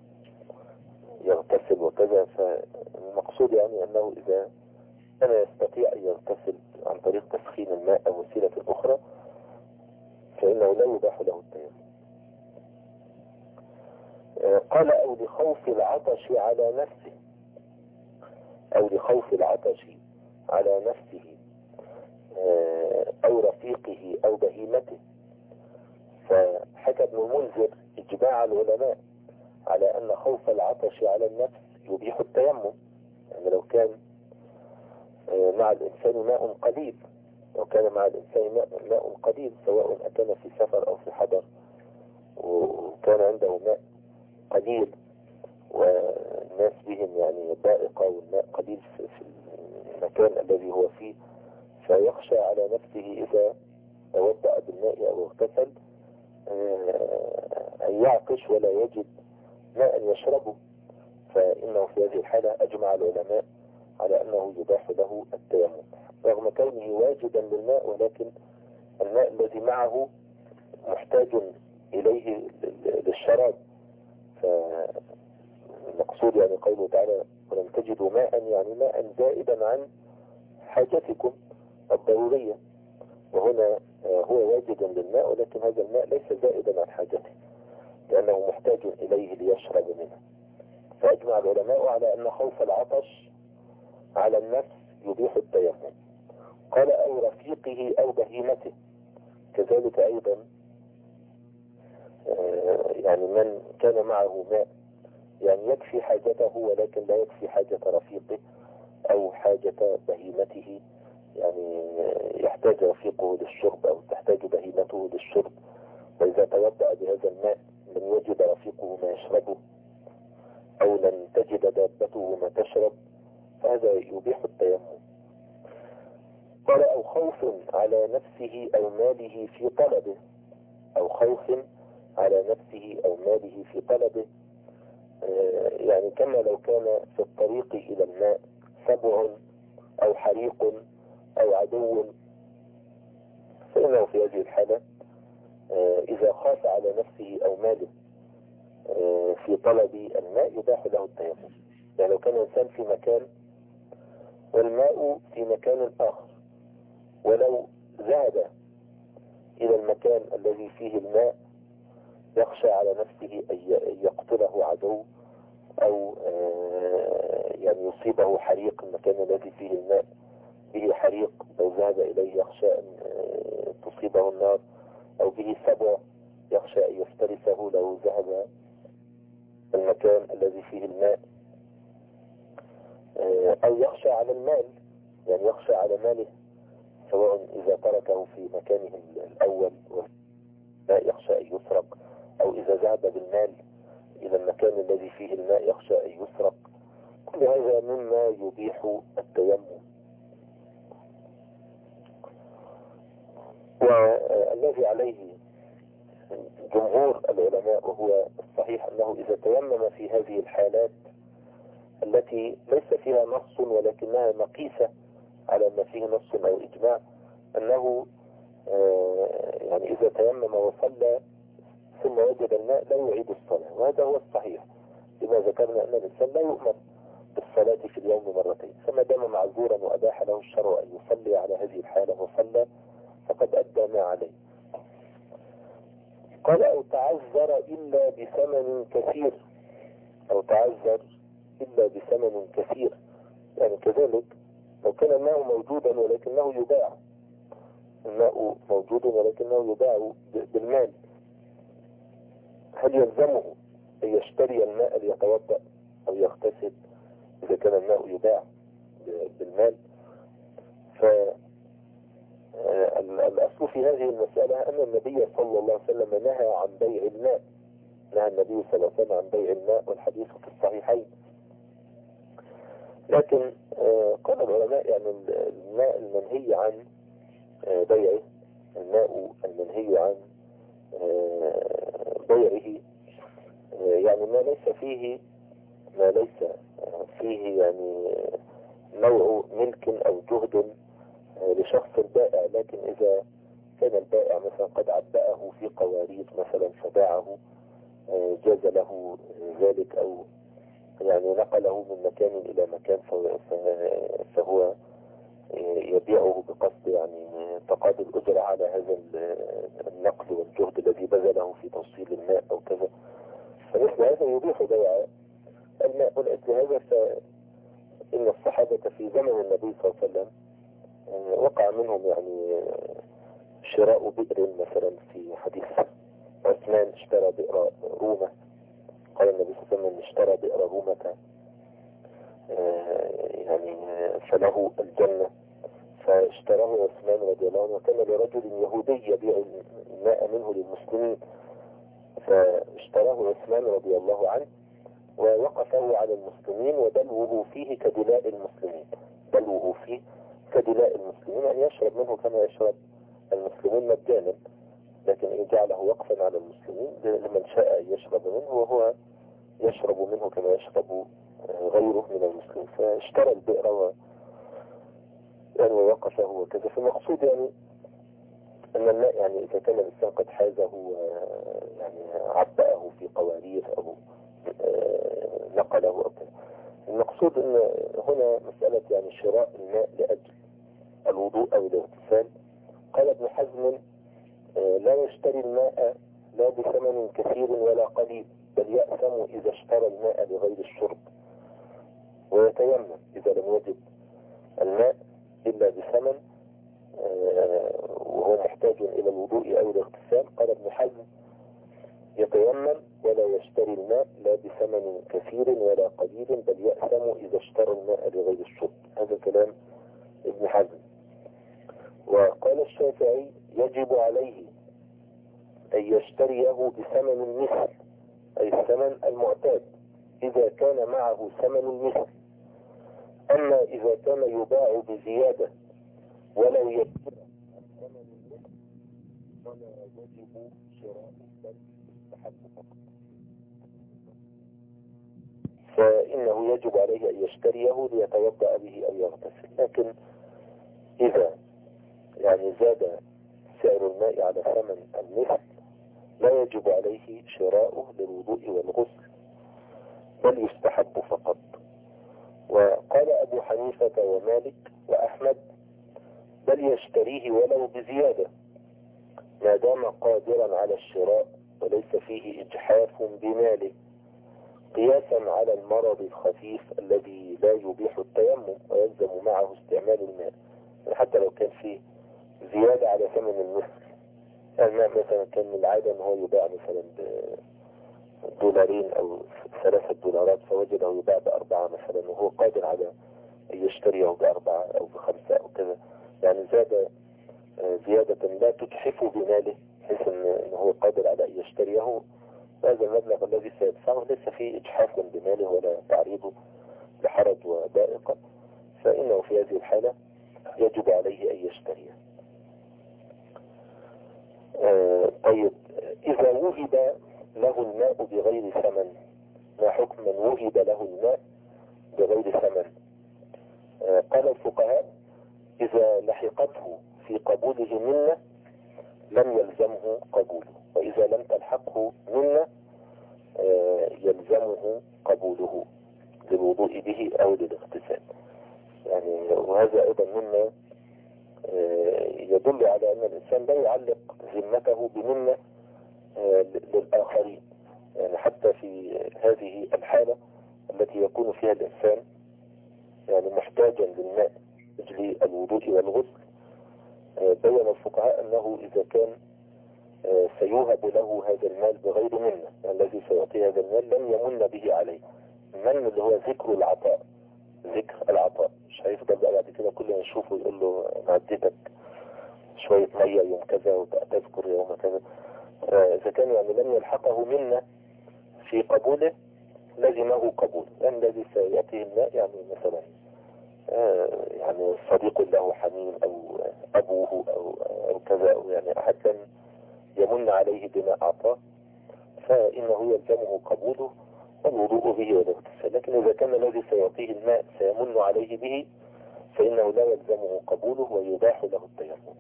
ويغتسل وكذا، فالمقصود يعني أنه إذا كان يستطيع أن يغتسل عن طريق تسخين الماء أو وسيلة أخرى فإنه لا يباح له التيمم. قال أو لخوف العطش على نفسه، أو لخوف العطش على نفسه أو رفيقه أو بهيمته. فحكى ابن المنذر إجماع العلماء على أن خوف العطش على النفس يبيح التيمم. يعني لو كان مع الإنسان ماء قليل، لو كان مع الإنسان ماء قليل سواء أكان في سفر أو في حضر وكان عنده ماء قليل والناس بهم يعني ضائقة والماء قليل في المكان الذي هو فيه، فيخشى على نفسه إذا توضأ بالماء أو اغتسل أن يعطش ولا يجد ماء يشربه، فإنه في هذه الحالة أجمع العلماء على أنه يباح له التيمم رغم كونه واجدا للماء، ولكن الماء الذي معه محتاج إليه للشراب. فالمقصود يعني قوله تعالى ولم تجدوا ماء يعني ماء زائدا عن حاجتكم الضرورية. وهنا هو واجد للماء، ولكن هذا الماء ليس زائدا عن حاجته لأنه محتاج إليه ليشرب منه. فأجمع العلماء على أن خوف العطش على النفس يبيح التيمم. قال أو رفيقه أو بهيمته، كذلك أيضا يعني من كان معه ماء يعني يكفي حاجته ولكن لا يكفي حاجة رفيقه أو حاجة بهيمته، يعني يحتاج رفيقه للشرب أو تحتاج بهيمته للشرب، وإذا توضأ بهذا الماء لم يجد رفيقه ما يشربه أو لم تجد دابته ما تشرب، فهذا يبيح التيمم. قال أو خوف على نفسه أو ماله في طلبه، أو خوف على نفسه أو ماله في طلبه، يعني كما لو كان في الطريق إلى الماء سبع أو حريق أو عدو، فإنه في هذه الحالة إذا خاف على نفسه أو ماله في طلب الماء يباح له التيمم. يعني لو كان الإنسان في مكان والماء في مكان آخر، ولو ذهب إلى المكان الذي فيه الماء يخشى على نفسه أن يقتله عدو أو يعني يصيبه حريق، المكان الذي فيه الماء به حريق لو ذهب إليه يخشى أن تصيبه النار، أو به سبع يخشى أن يفترسه لو ذهب المكان الذي فيه الماء، أو يخشى على المال، يعني يخشى على ماله سواء إذا تركه في مكانه الأول لا يخشى أن يسرق، أو إذا ذهب بالمال إلى المكان الذي فيه الماء يخشى أن يسرق. كل هذا مما يبيح التيمم. والذي عليه جمهور العلماء وهو الصحيح أنه إذا تيمم في هذه الحالات التي ليس فيها نص ولكنها مقيسة على ما فيه نص أو إجماع، أنه يعني إذا تيمم وصلى ثم وجد الماء لا يعيد الصلاة، وهذا هو الصحيح لما ذكرنا أن الإنسان لا يؤمر بالصلاة في اليوم مرتين، فما دام معذورا وأباح له الشرع أن يصلي على هذه الحالة وصلى فقد أدى ما عليه. قال أو تعذر إلا بثمن كثير، أو تعذر إلا بثمن كثير، يعني كذلك لو كان الماء موجودا ولكنه يباع، الماء موجود ولكنه يباع بالمال، هل يلزمه أن يشتري الماء ليتوضأ أو يغتسل إذا كان الماء يباع بالمال؟ فالأصل في هذه المسألة أن النبي صلى الله عليه وسلم نهى عن بيع الماء، نهى النبي صلى الله عليه وسلم عن بيع الماء، والحديث في الصحيحين. لكن قال العلماء يعني الماء المنهي عن بيعه، الماء المنهي عن بيعه يعني ما ليس فيه يعني نوع ملك أو جهد لشخص البائع، لكن إذا كان البائع مثلا قد عبأه في قوارير مثلا فباعه جاز له ذلك، أو يعني نقله من مكان إلى مكان فهو يبيعه بقصد يعني تقاضي الأجرة على هذا النقل والجهد الذي بذله في توصيل الماء أو كذا، فمثل هذا يبيح بيع الماء. ولأجل هذا فإن الصحابة في زمن النبي صلى الله عليه وسلم وقع منهم يعني شراء بئر، مثلا في حديث عثمان اشترى بئر رومة، قال النبي صلى الله عليه وسلم اشترى بئر رومة يعني فله الجنة، فاشتراه عثمان رضي الله عنه، وكان لرجل يهودي يبيع الماء منه للمسلمين، فاشتراه عثمان رضي الله عنه ووقفه على المسلمين ودلوه فيه كدلاء المسلمين، دلوه فيه كدلاء المسلمين، أن يشرب منه كما يشرب المسلمون مجانا، لكن جعله وقفا على المسلمين لمن شاء أن يشرب منه، وهو يشرب منه كما يشرب غيره من المسلمين، فاشترى البئر يعني ووقفه وكذا. فالمقصود يعني أن الماء يعني إذا كان الإنسان قد حازه يعني عبأه في قوارير أو نقله أو كذا، المقصود ان هنا مسألة يعني شراء الماء لأجل الوضوء او الاغتسال. قال ابن حزم لا يشتري الماء لا بثمن كثير ولا قليل، بل يأثم إذا اشترى الماء لغير الشرب، ويتيمم إذا لم يجد الماء إلا بثمن وهو محتاج إلى الوضوء أو الاغتسال. قال ابن حزم يتيمم ولا يشتري الماء لا بثمن كثير ولا قليل، بل يأثم إذا اشترى الماء لغير الشرب. هذا كلام ابن حزم. وقال الشافعي يجب عليه أن يشتريه بثمن المثل، أي الثمن المعتاد إذا كان معه ثمن المثل. أما إذا كان يباع بزيادة ولو يجب ثمن المثل فلا يجب شراء، بل يستحب فقط. فإنه يجب عليه أن يشتريه ليتوضأ به أو يغتسل. لكن إذا يعني زاد سعر الماء على ثمن المثل لا يجب عليه شراؤه للوضوء والغسل، بل يستحب فقط. وقال أبو حنيفة ومالك وأحمد بل يشتريه ولو بزيادة ما دام قادرا على الشراء وليس فيه إجحاف بماله، قياسا على المرض الخفيف الذي لا يبيح التيمم ويلزم معه استعمال الماء. حتى لو كان فيه زيادة على ثمن المثل، الماء مثلا كان من العادة ان هو يباع مثلا $2 او $3 فوجده يباع ب4 مثلا، وهو قادر على ان يشتريه ب4 او ب5 او كذا، يعني زاد زيادة لا تجحف بماله بحيث ان هو قادر على ان يشتريه. هذا المبلغ الذي سيدفعه ليس فيه اجحاف بماله ولا تعريضه لحرج وضائقة، فإنه في هذه الحالة يجب عليه أن يشتريه. طيب، إذا وهب له الماء بغير ثمن، ما حكم من وهب له الماء بغير ثمن؟ قال الفقهاء إذا لحقته في قبوله منة لم يلزمه قبوله، وإذا لم تلحقه منة يلزمه قبوله للوضوء به أو للاغتسال. يعني وهذا أيضا مما يدل على أن الإنسان لا يعلق ذمته بمنة للآخرين، يعني حتى في هذه الحالة التي يكون فيها الإنسان يعني محتاجا للماء أجل الوضوء والغسل، بين الفقهاء أنه إذا كان سيوهب له هذا المال بغير منة، يعني الذي سيعطيه هذا المال لم يمن به عليه. المن اللي هو ذكر العطاء، ذكر العطاء، مش هيفضل بقى بعد كده كل ما يشوفه يقول له أنا اديتك شوية مية يوم كذا وتذكر يوم كذا. إذا كان يعني لم يلحقه منة في قبوله لزمه قبول، يعني الذي سيأتيه الماء يعني مثلا يعني صديق له حميم أو أبوه أو كذا، أو يعني أحد لم يمن عليه بما أعطاه، فإنه يلزمه قبوله والوضوء به والاغتسال. لكن إذا كان الذي سيعطيه الماء سيمن عليه به فإنه لا يلزمه قبوله ويباح له التيمم.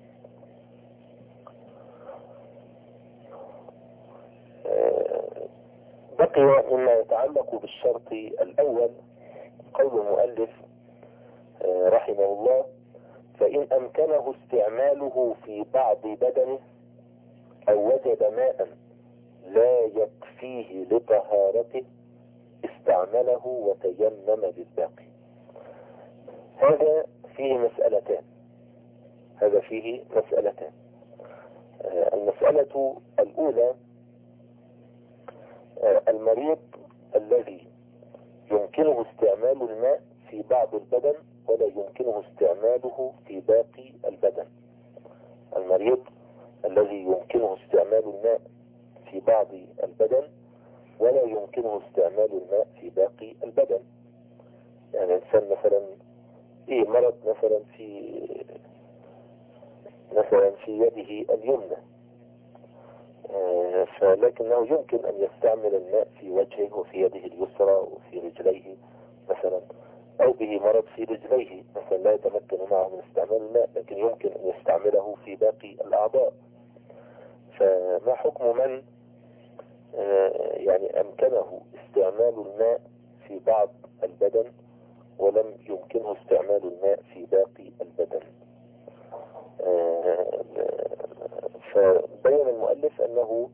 بقي مما يتعلق بالشرط الأول قول المؤلف رحمه الله: فإن أمكنه استعماله في بعض بدنه أو وجد ماء لا يكفيه لطهارته استعمله وتيمم بالباقي. هذا فيه مسألتان. المسألة الأولى: المريض الذي يمكنه استعمال الماء في بعض البدن ولا يمكنه استعماله في باقي البدن. المريض الذي يمكنه استعمال الماء في بعض البدن ولا يمكنه استعمال الماء في باقي البدن. يعني إنسان مثلا مرض مثلا في يده اليمنى، فلكنه يمكن أن يستعمل الماء في وجهه وفي يده اليسرى وفي رجليه مثلا، أو به مرض في رجليه مثلا لا يتمكن معه من استعمال الماء، لكن يمكن أن يستعمله في باقي الأعضاء. فما حكم من يعني أمكنه استعمال الماء في بعض البدن ولم يمكنه استعمال الماء في باقي البدن. فبين المؤلف أنه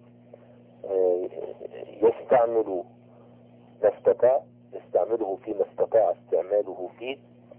يستعمل ما استطاع، يستعمله فيما استطاع استعماله فيه.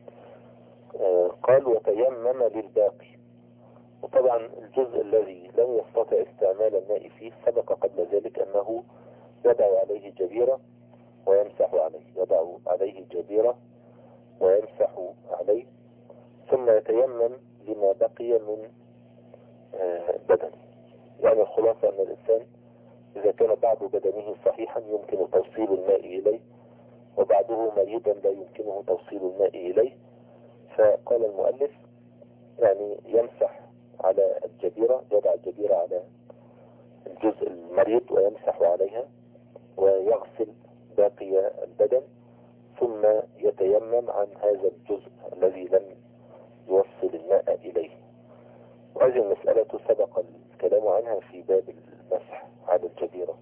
قال وتيمم للباقي. وطبعا الجزء الذي لم يستطع استعمال الماء فيه سبق قبل ذلك أنه يضع عليه جبيرة ويمسح عليه، يضع عليه جبيرة ويمسح عليه، ثم يتيمم لما بقي من بدنه. يعني الخلاصة أن الإنسان إذا كان بعض بدنه صحيحا يمكن توصيل الماء إليه، وبعضه مريضا لا يمكنه توصيل الماء إليه، فقال المؤلف يعني يمسح على الجبيرة، يضع الجبيرة على الجزء المريض ويمسح عليها ويغسل باقي البدن، ثم يتيمم عن هذا الجزء الذي لم يوصل الماء إليه. وهذه المسألة سبق الكلام عنها في باب المسح على الجبيرة.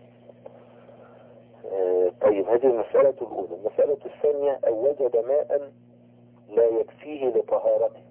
طيب هذه المسألة الأولى. المسألة الثانية أو وجد ماء لا يكفيه لطهارته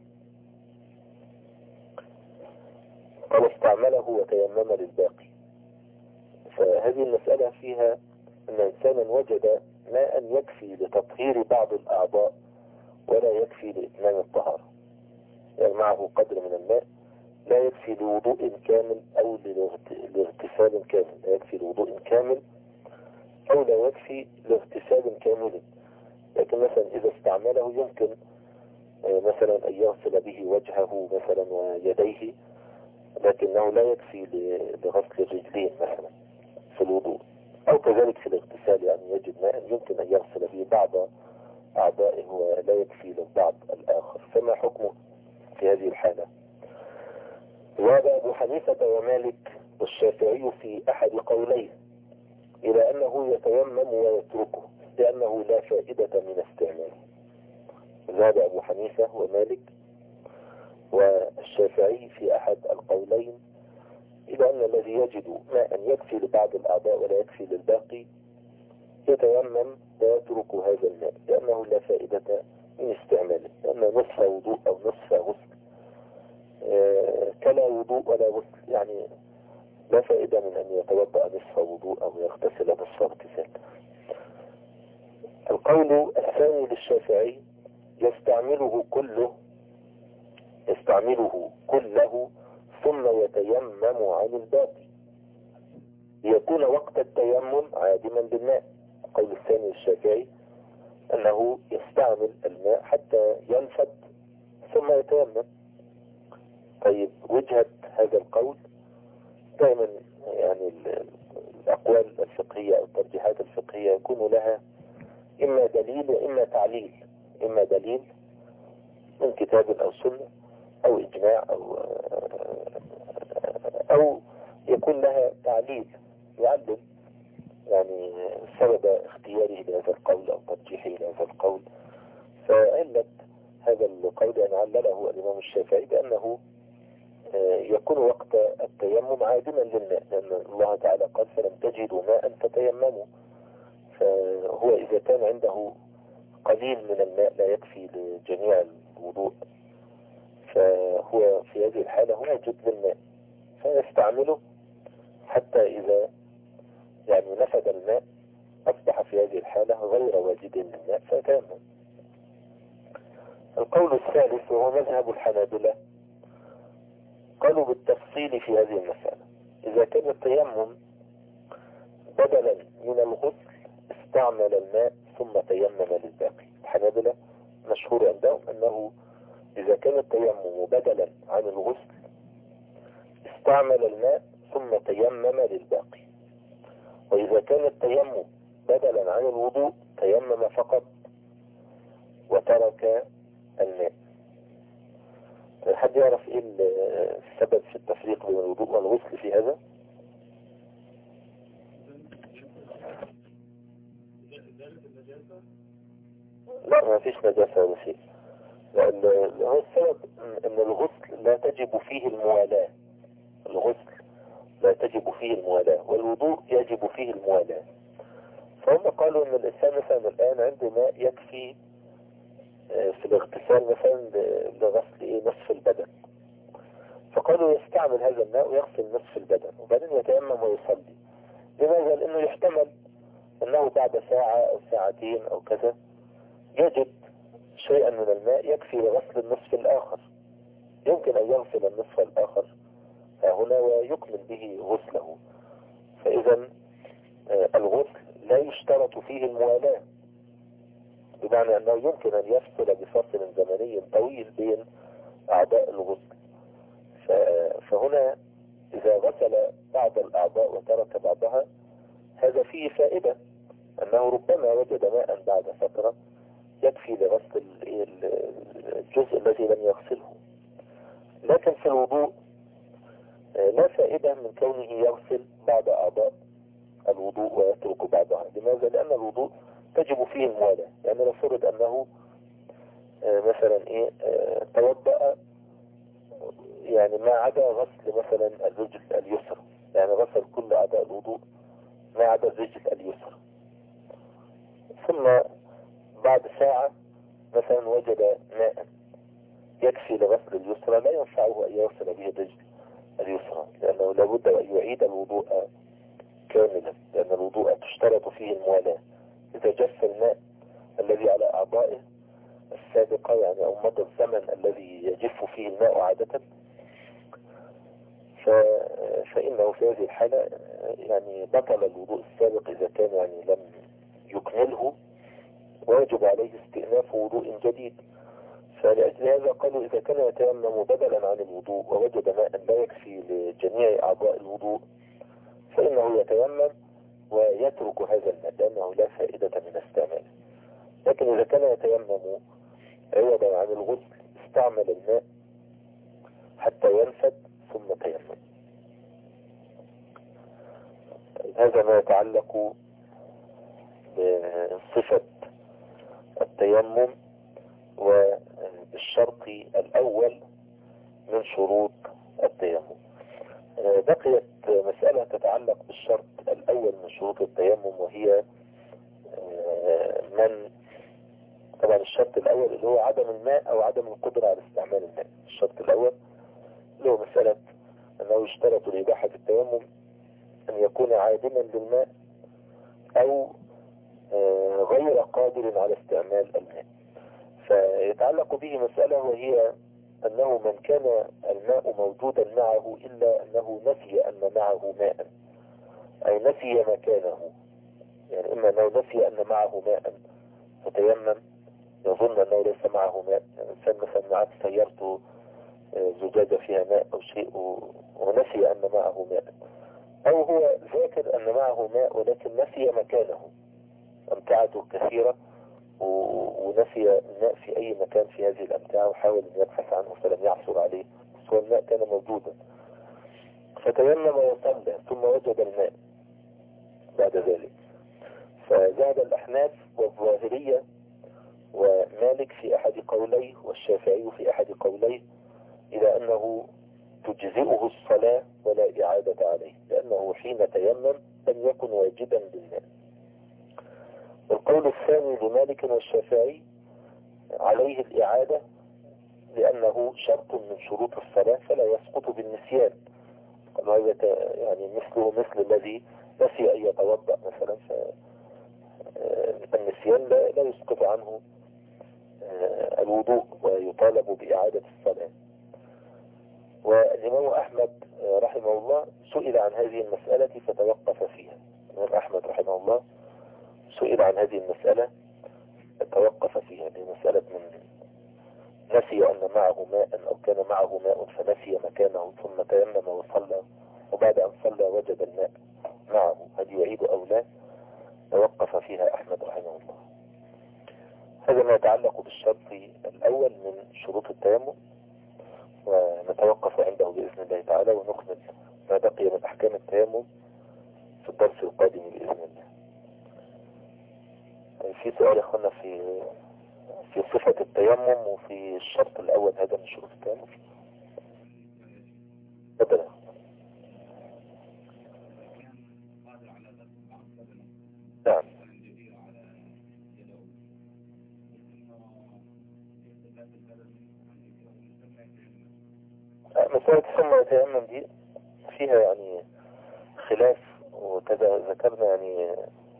قال استعمله وتيمم للباقي. فهذه المسألة فيها أن إنسانا وجد ماء يكفي لتطهير بعض الأعضاء ولا يكفي لإتمام الطهارة، يعني معه قدر من الماء لا يكفي لوضوء كامل أو لاغتسال كامل، لا يكفي لوضوء كامل أو لا يكفي لاغتسال كامل. لكن مثلا إذا استعمله يمكن مثلا أن يغسل به وجهه مثلا ويديه، لكنه لا يكفي لغسل الرجلين مثلا في الوضوء، أو كذلك في الاغتسال، يعني يجد ماء يمكن أن يغسل به بعض أعضائه ولا يكفي للبعض الآخر، فما حكمه في هذه الحالة؟ ذهب أبو حنيفة ومالك والشافعي في أحد قوليه إلى أنه يتيمم ويتركه لأنه لا فائدة من استعماله. ذهب أبو حنيفة ومالك والشافعي في أحد القولين إلى أن الذي يجد ماء يكفي لبعض الأعضاء ولا يكفي للباقي يتيمم ويترك هذا الماء لأنه لا فائدة من استعماله، لأنه نصف وضوء أو نصف غسل كلا وضوء ولا غسل، يعني لا فائدة من أن يتوضأ نصف وضوء أو يغتسل نصف اغتسال. القول الثاني للشافعي يستعمله كله ثم يتيمم عن الباقي ليكون وقت التيمم عادما بالماء. القول الثاني للشافعي أنه يستعمل الماء حتى ينفد ثم يتيمم. طيب وجهة هذا القول دائما يعني الأقوال الفقهية أو الترجيحات الفقهية يكون لها إما دليل وإما تعليل، إما دليل من كتاب أو سنة أو إجماع أو يكون لها تعليل يعلل يعني سبب اختياره لهذا القول أو ترجيحه لهذا القول. فعلة هذا القول أن علله الإمام الشافعي بأنه يكون وقت التيمم عادما للماء، لأن الله تعالى قال فلم تجدوا ماء فتيمموا. فهو إذا كان عنده قليل من الماء لا يكفي لجميع الوضوء فهو في هذه الحالة واجد للماء فيستعمله حتى إذا يعني نفد الماء أصبح في هذه الحالة غير واجد للماء فيتيمم. القول الثالث وهو مذهب الحنابلة قالوا بالتفصيل في هذه المسألة. إذا كان التيمم بدلا من الغسل استعمل الماء ثم تيمم للباقي. الحنابلة مشهور عندهم أنه إذا كان التيمم بدلا عن الغسل استعمل الماء ثم تيمم للباقي، وإذا كان التيمم بدلا عن الوضوء تيمم فقط وترك الماء. حد يعرف ايه السبب في التفريق بين الوضوء والغسل في هذا؟ لا ما فيش نجاسة ولا شيء، لأن هو السبب أن الغسل لا تجب فيه الموالاة، الغسل لا تجب فيه الموالاة والوضوء يجب فيه الموالاة. فهم قالوا ان الانسان مثلا الان عنده ماء يكفي في الاغتسال مثلا لغسل نصف البدن، فقالوا يستعمل هذا الماء ويغسل نصف البدن وبعدين يتيمم ويصلي. لماذا؟ لانه يحتمل انه بعد ساعة او ساعتين او كذا يجد شيئا من الماء يكفي لغسل النصف الاخر، يمكن ان يغسل النصف الاخر هنا ويكمل به غسله. فاذا الغسل لا يشترط فيه الموالاة، بمعنى انه يمكن ان يفصل بفصل زمني طويل بين اعضاء الغسل. فهنا اذا غسل بعض الاعضاء وترك بعضها هذا فيه فائدة، انه ربما وجد ماء بعد فترة يكفي لغسل الجزء الذي لم يغسله. لكن في الوضوء لا فائدة من كونه يغسل بعض اعضاء الوضوء ويترك بعضها. لماذا؟ لان الوضوء تجب فيه الموالاة. يعني لو فرض انه مثلا توضأ يعني ما عدا غسل مثلا الرجل اليسرى، يعني غسل كل اعضاء الوضوء ما عدا الرجل اليسرى، ثم بعد ساعة مثلا وجد ماء يكفي لغسل اليسرى، لا ينفعه ان يغسل به الرجل اليسرى، لانه لابد ان يعيد الوضوء كاملا، لان الوضوء تشترط فيه الموالاة. اذا جف الماء الذي على اعضائه السابقة يعني او مدى الزمن الذي يجف فيه الماء عادة، فإنه في هذه الحالة يعني بطل الوضوء السابق إذا كان يعني لم يكمله، ويجب عليه استئناف وضوء جديد. فلأجل هذا قالوا إذا كان يتيمم بدلا عن الوضوء ووجد ماء لا يكفي لجميع أعضاء الوضوء فإنه يتيمم ويترك هذا الماء لأنه لا فائدة من استعماله. لكن إذا كان يتيمم عوضا عن الغسل استعمل الماء حتى ينفد ثم تيمم. هذا ما يتعلق بصفة التيمم وبالشرط الأول من شروط التيمم. بقيت مسألة تتعلق بالشرط الأول من شروط التيمم، وهي من طبعا الشرط الأول اللي هو عدم الماء أو عدم القدرة على استعمال الماء. الشرط الأول اللي هو مسألة أنه يشترط لإباحة التيمم أن يكون عادما للماء أو غير قادر على استعمال الماء. فيتعلق به مسألة وهي أنه من كان الماء موجودا معه إلا أنه نسي أن معه ماء أو نسي مكانه، يعني إما أنه نسي أن معه ماء فتيمم يظن أنه ليس معه ماء، يعني الإنسان مثلا معه سيارته زجاجة فيها ماء أو شيء ونسي أن معه ماء، أو هو ذاكر أن معه ماء ولكن نسي مكانه، أمتعته كثيرة ونسي الماء في أي مكان في هذه الأمتعة وحاول أن يبحث عنه فلم يعثر عليه، بس هو الماء كان موجودا فتيمم وصلى ثم وجد الماء بعد ذلك. فذهب الأحناف والظاهرية ومالك في أحد قوليه والشافعي في أحد قوليه إلى أنه تجزئه الصلاة ولا إعادة عليه، لأنه حين تيمم لم يكن واجبا للماء. والقول الثاني لمالك والشافعي عليه الإعادة لأنه شرط من شروط الصلاة فلا يسقط بالنسيان. قالوا هذا يعني مثله مثل الذي نسي أن يتوضأ مثلا، فالنسيان لا يسقط عنه الوضوء ويطالب بإعادة الصلاة. والإمام أحمد رحمه الله سئل عن هذه المسألة فتوقف فيها. الإمام أحمد رحمه الله سئل عن هذه المسألة توقف فيها، لمسألة من نسي أن معه ماء أو كان معه ماء فنسي مكانه ثم تيمم وصلى وبعد أن صلى وجد الماء معه، هل يعيد أو لا؟ توقف فيها أحمد رحمه الله. هذا ما يتعلق بالشرط الأول من شروط التيمم، ونتوقف عنده بإذن الله تعالى ونكمل ما بقي من أحكام التيمم في الدرس القادم بإذن الله. في سؤال يا أخوانا في صفة التيمم وفي الشرط الأول هذا من شروط التيمم. بدلا نعم مسألة ثم يتيمم دي فيها يعني خلاف، وكذا ذكرنا يعني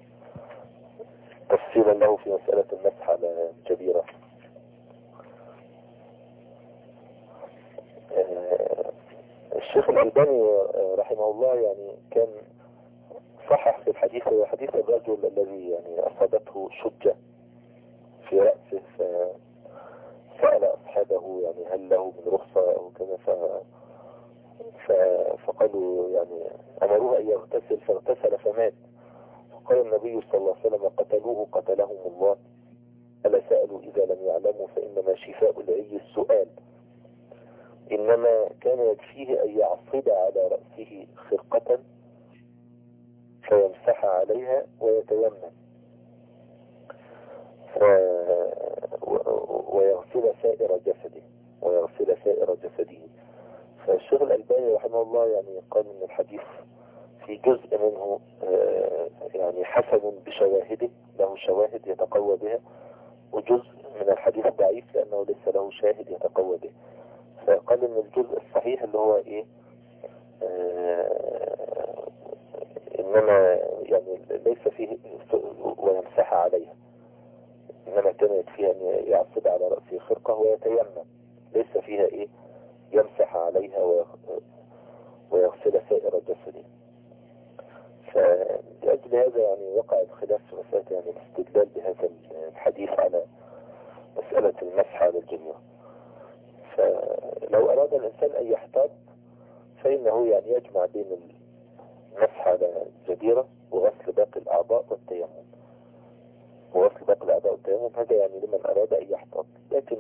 تفصيلا له في مسألة المسح على الجبيرة. الشيخ الألباني رحمه الله يعني كان صحح في الحديث، هو حديث الرجل الذي يعني أصابته شجة في رأسه فسأل أصحابه يعني هل له من رخصة أو كذا، فقالوا يعني أمروه أن يغتسل فاغتسل فمات. فقال النبي صلى الله عليه وسلم قتلوه قتلهم الله، ألا سألوا إذا لم يعلموا فإنما شفاء العي السؤال. إنما كان يكفيه أن يعصب على رأسه خرقة فيمسح عليها ويتيمم ويغسل سائر جسده. فالشيخ الألباني رحمه الله يعني قال إن الحديث في جزء منه يعني حسن بشواهده، له شواهد يتقوى بها، وجزء من الحديث ضعيف لأنه ليس له شاهد يتقوى به. فقال إن الجزء الصحيح اللي هو إيه إنما يعني ليس فيه ويمسح عليها، إنما كان يكفيها أن يعصب على رأسه خرقة ويتيمم، ليس فيها إيه يمسح عليها ويغسل سائر جسده. فلأجل هذا يعني وقع الخلاف في مسألة يعني الاستدلال بهذا الحديث على مسألة المسح على الجميع. فلو أراد الإنسان أن يحتاط فإنه يعني يجمع بين المسح على الجبيرة وغسل باقي الأعضاء والتيمم. هذا يعني لمن أراد أن يحتاط. لكن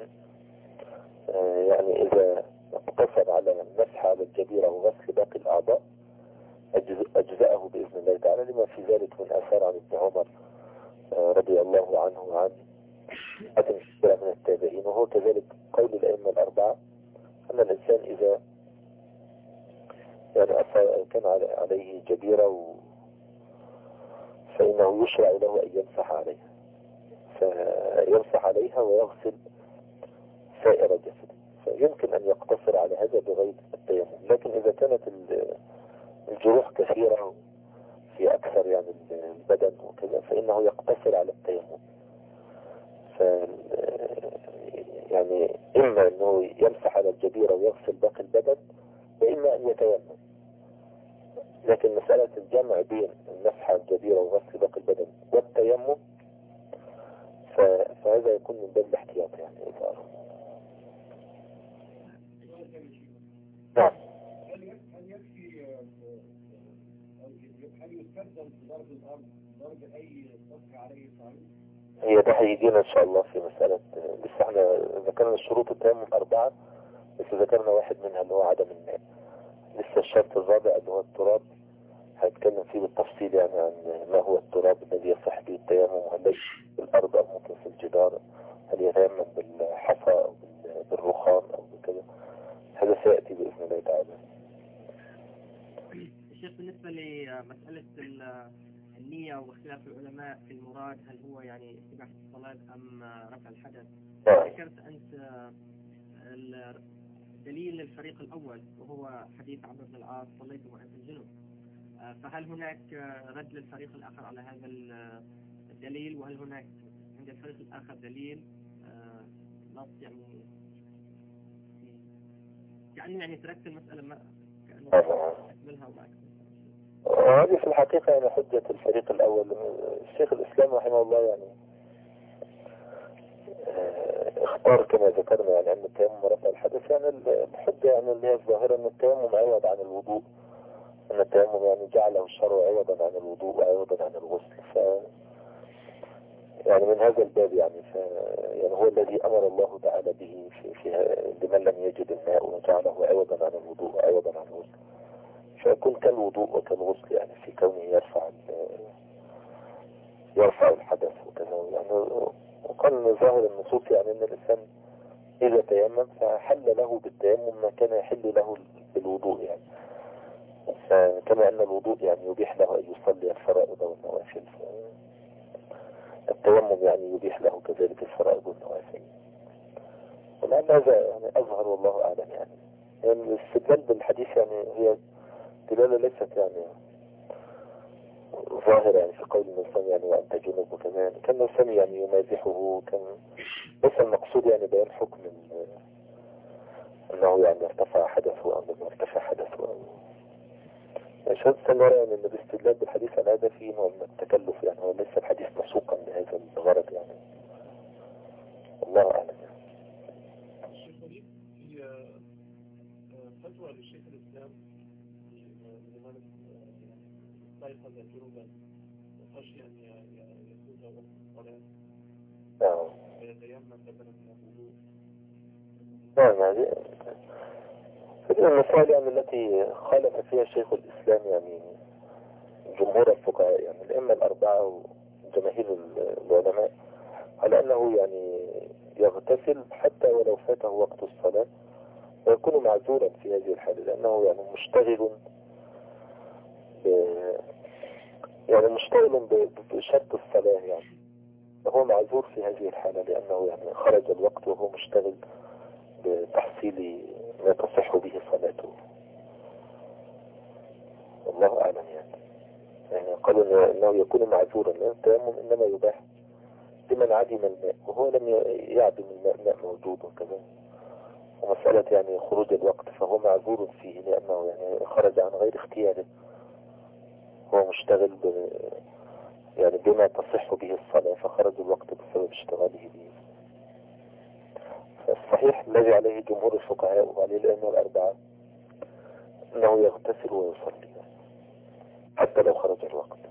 يعني إذا اقتصر على المسح على الجبيرة وغسل باقي الأعضاء أجزأه بإذن الله تعالى، لما في ذلك من آثار عن ابن عمر رضي الله عنه وعن عدم من التابعين، وهو كذلك قول الأئمة الأربعة أن الإنسان إذا يعني كان عليه جبيرة فإنه يشرع له أن يمسح عليها، فيمسح عليها ويغسل سائر جسده. فيمكن أن يقتصر على هذا بغير التيمم. لكن إذا كانت الجروح كثيرة في أكثر يعني البدن وكذا فإنه يقتصر على التيمم. يعني إما أنه يمسح على الجبيرة ويغسل باقي البدن، وإما أن يتيمم. لكن مسألة الجمع بين المسح على الجبيرة وغسل باقي البدن والتيمم فهذا يكون من باب الاحتياط يعني إذا نعم. هل يستخدم في ضرب الأرض ضرب أي سطح عليه صعيد؟ هي ده هيجينا إن شاء الله في مسألة. لسه احنا ذكرنا الشروط التيمم 4، بس ذكرنا واحد منها اللي هو عدم الماء. لسه الشرط الرابع اللي هو التراب هيتكلم فيه بالتفصيل يعني عن ما هو التراب الذي يصح به التيمم، وهل ليس في الأرض أو ممكن في الجدار، هل يتيمم بالحصى أو بالرخام أو بكذا. هذا سيأتي بإذن الله تعالى. الشيخ بالنسبة لمسألة النية واختلاف العلماء في المراد، هل هو يعني استباحة الصلاة أم رفع الحدث؟ ذكرت أنت الدليل للفريق الأول وهو حديث عمرو بن العاص صليت وأنت جنب، فهل هناك رد للفريق الآخر على هذا الدليل؟ وهل هناك عند الفريق الآخر دليل نص يعني تركت المسألة ما كأنه أكملها وما أكملها؟ هذه في الحقيقة يعني حجة الفريق الأول. الشيخ الإسلام رحمه الله يعني اختار كما ذكرنا يعني أن التيمم رفع الحدث. يعني الحجة يعني اللي هي الظاهرة أن التيمم عوض عن الوضوء، أن التيمم يعني جعله الشرع عوضا عن الوضوء وعوضا عن الغسل. يعني من هذا الباب يعني يعني هو الذي أمر الله تعالى به في لمن لم يجد الماء وجعله عوضا عن الوضوء وعوضا عن الغسل، فيكون كالوضوء وكالغسل يعني في كونه يرفع الحدث وكذا يعني. وقال من ظاهر النصوص يعني أن الإنسان إذا تيمم فحل له بالتيمم ما كان يحل له بالوضوء يعني. فكما أن الوضوء يعني يبيح له أن يصلي الفرائض والنوافل، التيمم يعني يبيح له كذلك الفرائض والنوافل. ولعل هذا يعني أظهر والله أعلم يعني الاستدلال بالحديث يعني هي دلالة ليست يعني ظاهرة يعني في قول الإنسان يعني وأنت جنوب وكذا كان الإنسان يعني يمازحه كان بس المقصود يعني بيان حكم أنه يعني ارتفع حدثه أو لم يرتفع حدثه أو يعني شهادة السنورة يعني أن الاستدلال بالحديث على هذا فيه نوع من التكلف يعني هو ليس الحديث مسوقا لهذا الغرض يعني الله أعلم يعني. الشيخ وليد هي فتوى للشيخ الإسلام لمن استيقظ جنوبا وخشي أن يفوت وقت الصلاة ويتيمم بدلا من الوضوء. نعم هذه المسائل يعني التي خالف فيها شيخ الإسلام يعني جمهور الفقهاء يعني الأئمة الأربعة وجماهير العلماء على أنه يعني يغتسل حتى ولو فاته وقت الصلاة ويكون معذورا في هذه الحالة لأنه يعني مشتغل بشرط الصلاة يعني فهو معذور في هذه الحالة لأنه يعني خرج الوقت وهو مشتغل بتحصيل ما تصح به صلاته والله أعلم يعني قالوا أنه يكون معذورا لأن التيمم إنما يباح لمن عدم الماء وهو لم يعدم الماء موجود وكذا ومسألة يعني خروج الوقت فهو معذور فيه لأنه يعني خرج عن غير اختياره هو مشتغل يعني بما تصح به الصلاة فخرج الوقت بسبب اشتغاله به فالصحيح الذي عليه جمهور الفقهاء وعليه الأئمة الأربعة أنه يغتسل ويصلي حتى لو خرج الوقت